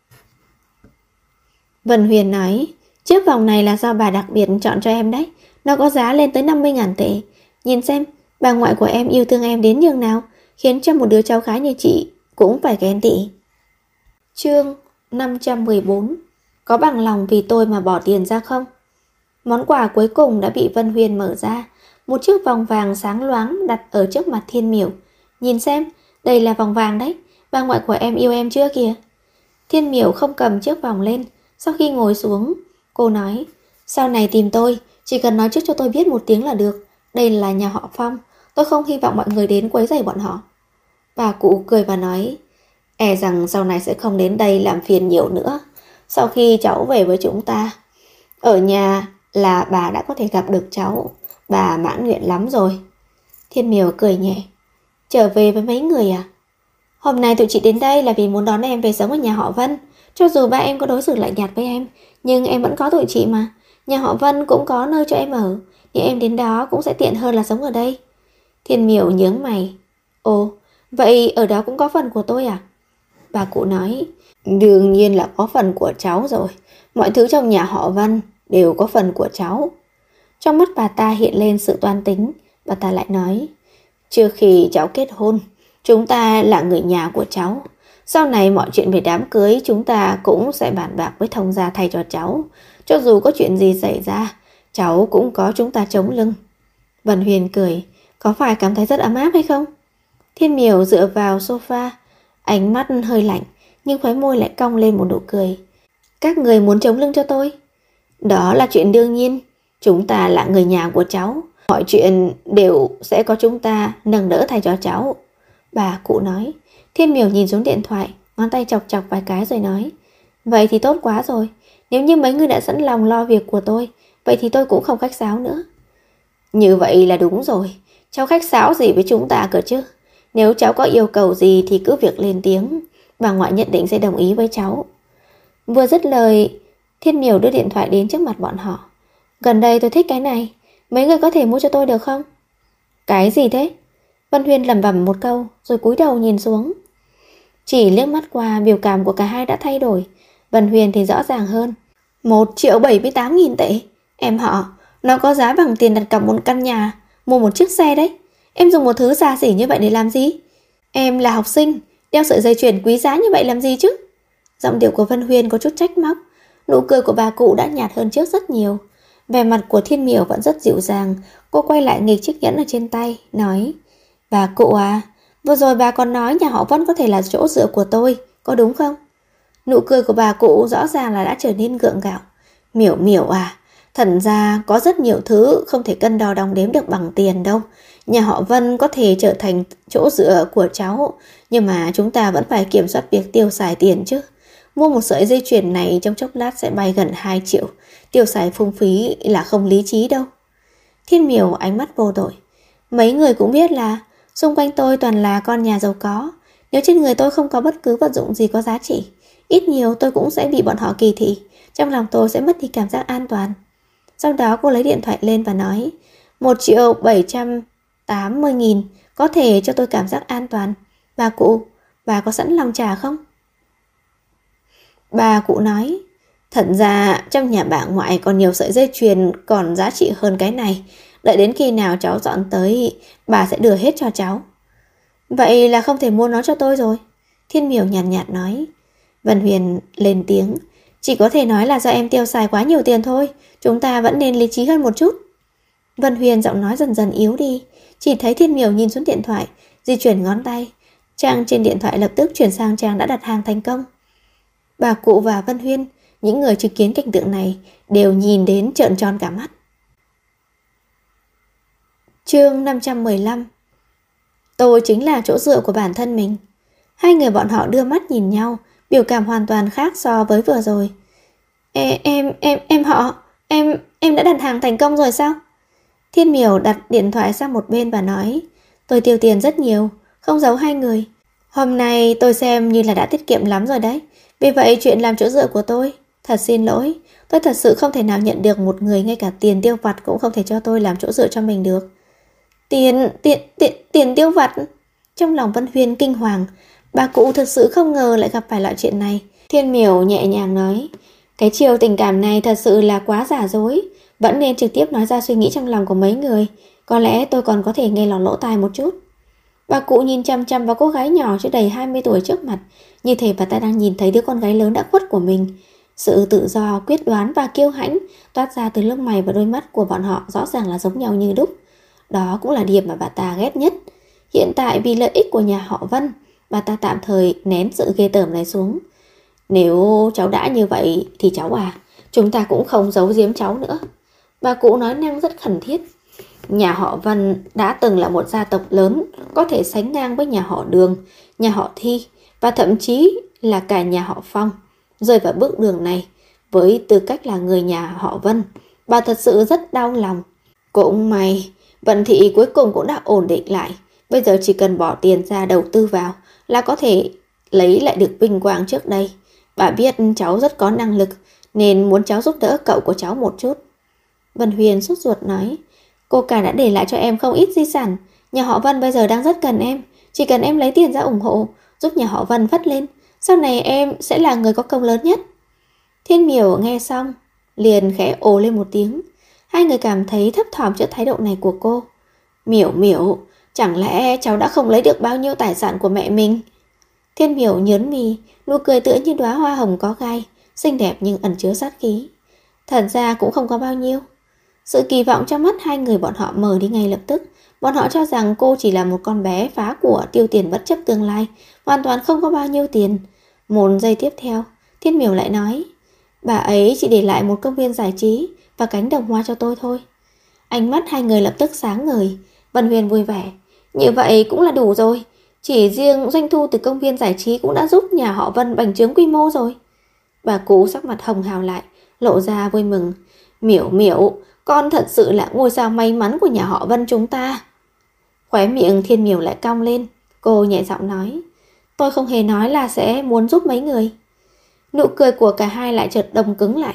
B: Vân Huyền nói, chiếc vòng này là do bà đặc biệt chọn cho em đấy, nó có giá lên tới 50.000 tệ. Nhìn xem, bà ngoại của em yêu thương em đến nhường nào, khiến cho một đứa cháu gái như chị cũng phải ghen tị. Chương 514. Có bằng lòng vì tôi mà bỏ tiền ra không? Món quà cuối cùng đã bị Vân Huyền mở ra. Một chiếc vòng vàng sáng loáng đặt ở trước mặt Thiên Miểu. Nhìn xem, đây là vòng vàng đấy, bà ngoại của em yêu em chưa kìa. Thiên Miểu không cầm chiếc vòng lên. Sau khi ngồi xuống, cô nói, sau này tìm tôi, chỉ cần nói trước cho tôi biết một tiếng là được. Đây là nhà họ Phong, tôi không hy vọng mọi người đến quấy rầy bọn họ. Bà cụ cười và nói, e rằng sau này sẽ không đến đây làm phiền nhiều nữa. Sau khi cháu về với chúng ta, ở nhà là bà đã có thể gặp được cháu. Bà mãn nguyện lắm rồi. Thiên Miểu cười nhẹ, trở về với mấy người à? Hôm nay tụi chị đến đây là vì muốn đón em về sống ở nhà họ Vân. Cho dù ba em có đối xử lạnh nhạt với em, nhưng em vẫn có tụi chị mà. Nhà họ Vân cũng có nơi cho em ở, nhưng em đến đó cũng sẽ tiện hơn là sống ở đây. Thiên Miểu nhướng mày. Ồ, vậy ở đó cũng có phần của tôi à? Bà cụ nói, đương nhiên là có phần của cháu rồi. Mọi thứ trong nhà họ Vân đều có phần của cháu. Trong mắt bà ta hiện lên sự toan tính. Bà ta lại nói, trước khi cháu kết hôn, chúng ta là người nhà của cháu. Sau này mọi chuyện về đám cưới chúng ta cũng sẽ bàn bạc với thông gia thay cho cháu. Cho dù có chuyện gì xảy ra, cháu cũng có chúng ta chống lưng. Vân Huyền cười, có phải cảm thấy rất ấm áp hay không? Thiên Miểu dựa vào sofa, ánh mắt hơi lạnh, nhưng khóe môi lại cong lên một nụ cười. Các người muốn chống lưng cho tôi? Đó là chuyện đương nhiên. Chúng ta là người nhà của cháu, mọi chuyện đều sẽ có chúng ta nâng đỡ thay cho cháu.
A: Bà cụ nói. Thiên Miểu nhìn xuống điện thoại, ngón tay chọc chọc vài cái rồi nói. Vậy thì tốt quá rồi. Nếu như mấy người đã sẵn lòng lo việc của tôi, vậy thì tôi cũng không khách sáo nữa.
B: Như vậy là đúng rồi. Cháu khách sáo gì với chúng ta cơ chứ? Nếu cháu có yêu cầu gì thì cứ việc lên tiếng. Bà ngoại nhất định sẽ đồng ý với cháu.
A: Vừa dứt lời, Thiên Miểu đưa điện thoại đến trước mặt bọn họ. Gần đây tôi thích cái này, mấy người có thể mua cho tôi được không? Cái gì thế? Vân Huyên lẩm bẩm một câu rồi cúi đầu nhìn xuống. Chỉ liếc mắt qua, biểu cảm của cả hai đã thay đổi. Vân Huyên thì rõ ràng hơn. 1.078.000 tệ. Em họ, nó có giá bằng tiền đặt cọc một căn nhà, mua một chiếc xe đấy. Em dùng một thứ xa xỉ như vậy để làm gì? Em là học sinh, đeo sợi dây chuyền quý giá như vậy làm gì chứ? Giọng điệu của Vân Huyên có chút trách móc. Nụ cười của bà cụ đã nhạt hơn trước rất nhiều. Vẻ mặt của Thiên Miểu vẫn rất dịu dàng. Cô quay lại nghịch chiếc nhẫn ở trên tay, nói: Bà cụ à, vừa rồi bà còn nói nhà họ Vân có thể là chỗ dựa của tôi, có đúng không? Nụ cười của bà cụ rõ ràng là đã trở nên gượng gạo. Miểu Miểu à, thật ra có rất nhiều thứ không thể cân đo đong đếm được bằng tiền đâu. Nhà họ Vân có thể trở thành chỗ dựa của cháu, nhưng mà chúng ta vẫn phải kiểm soát việc tiêu xài tiền chứ. Mua một sợi dây chuyền này trong chốc lát sẽ bay gần 2 triệu. Tiêu xài phung phí là không lý trí đâu. Thiên Miểu ánh mắt vô tội. Mấy người cũng biết là xung quanh tôi toàn là con nhà giàu có. Nếu trên người tôi không có bất cứ vật dụng gì có giá trị, ít nhiều tôi cũng sẽ bị bọn họ kỳ thị. Trong lòng tôi sẽ mất đi cảm giác an toàn. Sau đó cô lấy điện thoại lên và nói: 1.780.000 có thể cho tôi cảm giác an toàn. Bà cụ, bà có sẵn lòng trả không? Bà cụ nói: Thật ra trong nhà bà ngoại còn nhiều sợi dây chuyền còn giá trị hơn cái này. Đợi đến khi nào cháu dọn tới, bà sẽ đưa hết cho cháu. Vậy là không thể mua nó cho tôi rồi. Thiên Miểu nhàn nhạt nói. Vân Huyền lên tiếng: Chỉ có thể nói là do em tiêu xài quá nhiều tiền thôi. Chúng ta vẫn nên lý trí hơn một chút. Vân Huyền giọng nói dần dần yếu đi. Chỉ thấy Thiên Miểu nhìn xuống điện thoại, di chuyển ngón tay. Trang trên điện thoại lập tức chuyển sang trang đã đặt hàng thành công. Bà cụ và Vân Huyên, những người chứng kiến cảnh tượng này, đều nhìn đến trợn tròn cả mắt. Chương 515. Tôi chính là chỗ dựa của bản thân mình. Hai người bọn họ đưa mắt nhìn nhau, biểu cảm hoàn toàn khác so với vừa rồi. Em đã đặt hàng thành công rồi sao? Thiên Miểu đặt điện thoại sang một bên và nói: Tôi tiêu tiền rất nhiều, không giấu hai người. Hôm nay tôi xem như là đã tiết kiệm lắm rồi đấy. Vì vậy chuyện làm chỗ dựa của tôi, thật xin lỗi, tôi thật sự không thể nào nhận được một người ngay cả tiền tiêu vặt cũng không thể cho tôi làm chỗ dựa cho mình được. Tiền tiêu vặt? Trong lòng Vân Huyên kinh hoàng, bà cụ thực sự không ngờ lại gặp phải loại chuyện này. Thiên Miểu nhẹ nhàng nói: Cái chiều tình cảm này thật sự là quá giả dối, vẫn nên trực tiếp nói ra suy nghĩ trong lòng của mấy người. Có lẽ tôi còn có thể nghe lọt lỗ tai một chút. Bà cụ nhìn chăm chăm vào cô gái nhỏ chưa đầy 20 tuổi trước mặt, như thể bà ta đang nhìn thấy đứa con gái lớn đã khuất của mình. Sự tự do, quyết đoán và kiêu hãnh toát ra từ lông mày và đôi mắt của bọn họ rõ ràng là giống nhau như đúc. Đó cũng là điểm mà bà ta ghét nhất. Hiện tại vì lợi ích của nhà họ Vân, bà ta tạm thời nén sự ghê tởm này xuống. Nếu cháu đã như vậy thì cháu à, chúng ta cũng không giấu giếm cháu nữa. Bà cụ nói năng rất khẩn thiết. Nhà họ Vân đã từng là một gia tộc lớn, có thể sánh ngang với nhà họ Đường, nhà họ Thi và thậm chí là cả nhà họ Phong. Rơi vào bước đường này, với tư cách là người nhà họ Vân, bà thật sự rất đau lòng. Cũng may, Vân Thị cuối cùng cũng đã ổn định lại. Bây giờ chỉ cần bỏ tiền ra đầu tư vào là có thể lấy lại được vinh quang trước đây. Bà biết cháu rất có năng lực, nên muốn cháu giúp đỡ cậu của cháu một chút. Vân Huyền sốt ruột nói: Cô cả đã để lại cho em không ít di sản. Nhà họ Vân bây giờ đang rất cần em. Chỉ cần em lấy tiền ra ủng hộ, giúp nhà họ Vân phất lên, sau này em sẽ là người có công lớn nhất. Thiên Miểu nghe xong liền khẽ ồ lên một tiếng. Hai người cảm thấy thấp thỏm trước thái độ này của cô. Miểu, chẳng lẽ cháu đã không lấy được bao nhiêu tài sản của mẹ mình? Thiên Miểu nhớn mi, nụ cười tựa như đóa hoa hồng có gai, xinh đẹp nhưng ẩn chứa sát khí. Thật ra cũng không có bao nhiêu. Sự kỳ vọng trong mắt hai người bọn họ mờ đi ngay lập tức. Bọn họ cho rằng cô chỉ là một con bé phá của tiêu tiền bất chấp tương lai, hoàn toàn không có bao nhiêu tiền. Một giây tiếp theo, Thiên Miểu lại nói: Bà ấy chỉ để lại một công viên giải trí và cánh đồng hoa cho tôi thôi. Ánh mắt hai người lập tức sáng ngời. Vân Huyền vui vẻ. Như vậy cũng là đủ rồi. Chỉ riêng doanh thu từ công viên giải trí cũng đã giúp nhà họ Vân bành trướng quy mô rồi. Bà cụ sắc mặt hồng hào lại, lộ ra vui mừng. Miểu Miểu, con thật sự là ngôi sao may mắn của nhà họ Vân chúng ta. Khóe miệng Thiên Miểu lại cong lên. Cô nhẹ giọng nói, tôi không hề nói là sẽ muốn giúp mấy người. Nụ cười của cả hai lại chợt đông cứng lại.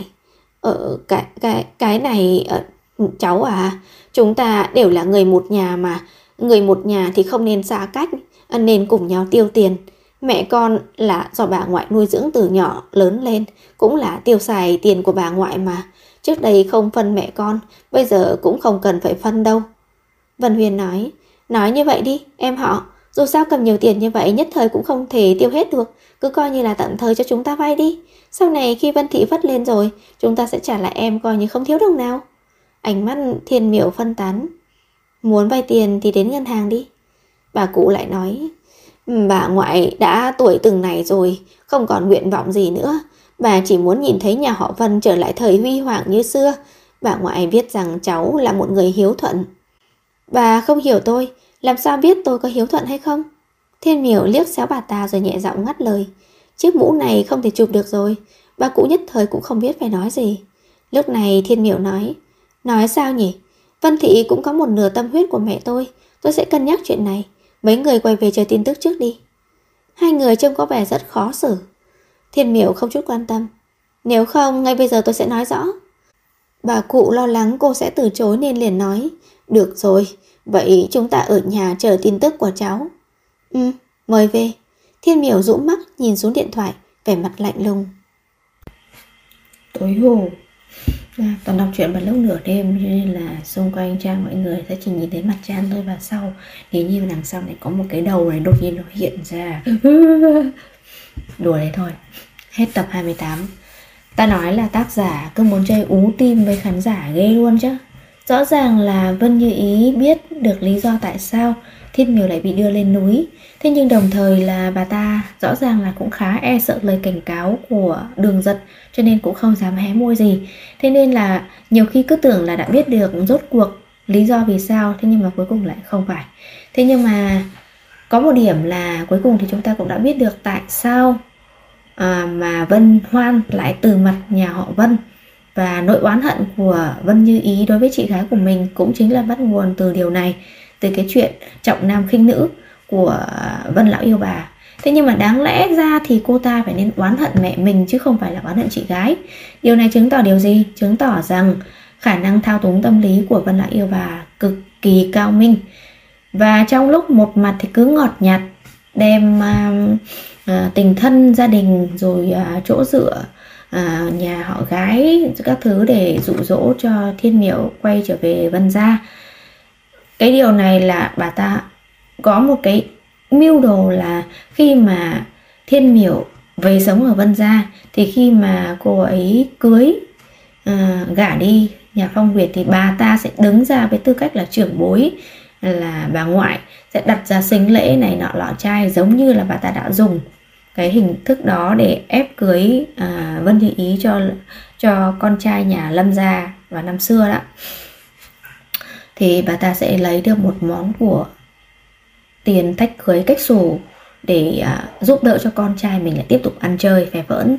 A: Cái này... cháu à, chúng ta đều là người một nhà mà. Người một nhà thì không nên xa cách, nên cùng nhau tiêu tiền. Mẹ con là do bà ngoại nuôi dưỡng từ nhỏ lớn lên, cũng là tiêu xài tiền của bà ngoại mà. Trước đây không phân mẹ con, bây giờ cũng không cần phải phân đâu. Vân Huyền nói như vậy đi, em họ. Dù sao cầm nhiều tiền như vậy nhất thời cũng không thể tiêu hết được. Cứ coi như là tạm thời cho chúng ta vay đi. Sau này khi Vân Thị vất lên rồi, chúng ta sẽ trả lại em coi như không thiếu đồng nào. Ánh mắt Thiên Miểu phân tán. Muốn vay tiền thì đến ngân hàng đi. Bà cụ lại nói, bà ngoại đã tuổi từng này rồi, không còn nguyện vọng gì nữa. Bà chỉ muốn nhìn thấy nhà họ Vân trở lại thời huy hoàng như xưa. Bà ngoại viết rằng cháu là một người hiếu thuận. Bà không hiểu tôi, làm sao biết tôi có hiếu thuận hay không? Thiên Miểu liếc xéo bà ta rồi nhẹ giọng ngắt lời. Chiếc mũ này không thể chụp được rồi. Bà cụ nhất thời cũng không biết phải nói gì. Lúc này Thiên Miểu nói sao nhỉ? Vân Thị cũng có một nửa tâm huyết của mẹ tôi sẽ cân nhắc chuyện này. Mấy người quay về chờ tin tức trước đi. Hai người trông có vẻ rất khó xử. Thiên Miểu không chút quan tâm. Nếu không, ngay bây giờ tôi sẽ nói rõ. Bà cụ lo lắng cô sẽ từ chối nên liền nói, được rồi, vậy chúng ta ở nhà chờ tin tức của cháu. Mời về. Thiên Miểu dụm mắt nhìn xuống điện thoại, vẻ mặt lạnh lùng.
B: Tối hồ toàn đọc truyện vào lúc nửa đêm, cho nên là xung quanh Trang mọi người sẽ chỉ nhìn thấy mặt Trang thôi. Và sau, nếu như đằng sau này có một cái đầu này đột nhiên nó hiện ra. Đùa đấy thôi. Hết tập 28. Ta nói là tác giả cứ muốn chơi ú tim với khán giả ghê luôn chứ. Rõ ràng là Vân Như Ý biết được lý do tại sao Thiên Miểu lại bị đưa lên núi. Thế nhưng đồng thời là bà ta rõ ràng là cũng khá e sợ lời cảnh cáo của Đường Giật, cho nên cũng không dám hé môi gì. Thế nên là nhiều khi cứ tưởng là đã biết được rốt cuộc lý do vì sao, thế nhưng mà cuối cùng lại không phải. Thế nhưng mà có một điểm là cuối cùng thì chúng ta cũng đã biết được tại sao mà Vân Hoan lại từ mặt nhà họ Vân. Và nỗi oán hận của Vân Như Ý đối với chị gái của mình cũng chính là bắt nguồn từ điều này, từ cái chuyện trọng nam khinh nữ của Vân lão yêu bà. Thế nhưng mà đáng lẽ ra thì cô ta phải nên oán hận mẹ mình chứ không phải là oán hận chị gái. Điều này chứng tỏ điều gì? Chứng tỏ rằng khả năng thao túng tâm lý của Vân lão yêu bà cực kỳ cao minh. Và trong lúc một mặt thì cứ ngọt nhạt đem tình thân gia đình rồi chỗ dựa nhà họ gái các thứ để dụ dỗ cho Thiên Miểu quay trở về Vân gia. Cái điều này là bà ta có một cái mưu đồ là khi mà Thiên Miểu về sống ở Vân gia thì khi mà cô ấy cưới gả đi nhà Phong Việt thì bà ta sẽ đứng ra với tư cách là trưởng bối, là bà ngoại, sẽ đặt ra sính lễ này nọ lọ chai, giống như là bà ta đã dùng cái hình thức đó để ép cưới Vân Như Ý cho con trai nhà Lâm gia vào năm xưa đó. Thì bà ta sẽ lấy được một món của tiền thách cưới cách xù để giúp đỡ cho con trai mình lại tiếp tục ăn chơi phè phỡn.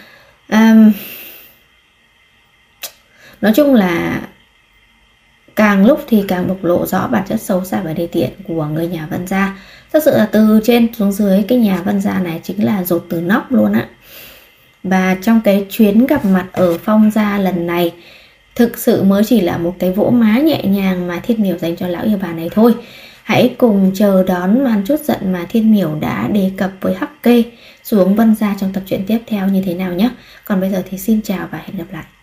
B: Nói chung là càng lúc thì càng bộc lộ rõ bản chất xấu xa và đê tiện của người nhà Vân gia. Thật sự là từ trên xuống dưới cái nhà Vân gia này chính là dột từ nóc luôn á. Và trong cái chuyến gặp mặt ở Phong gia lần này thực sự mới chỉ là một cái vỗ má nhẹ nhàng mà Thiên Miểu dành cho lão yêu bà này thôi. Hãy cùng chờ đón màn trút giận mà Thiên Miểu đã đề cập với Hắc Kê xuống Vân gia trong tập truyện tiếp theo như thế nào nhé. Còn bây giờ thì xin chào và hẹn gặp lại.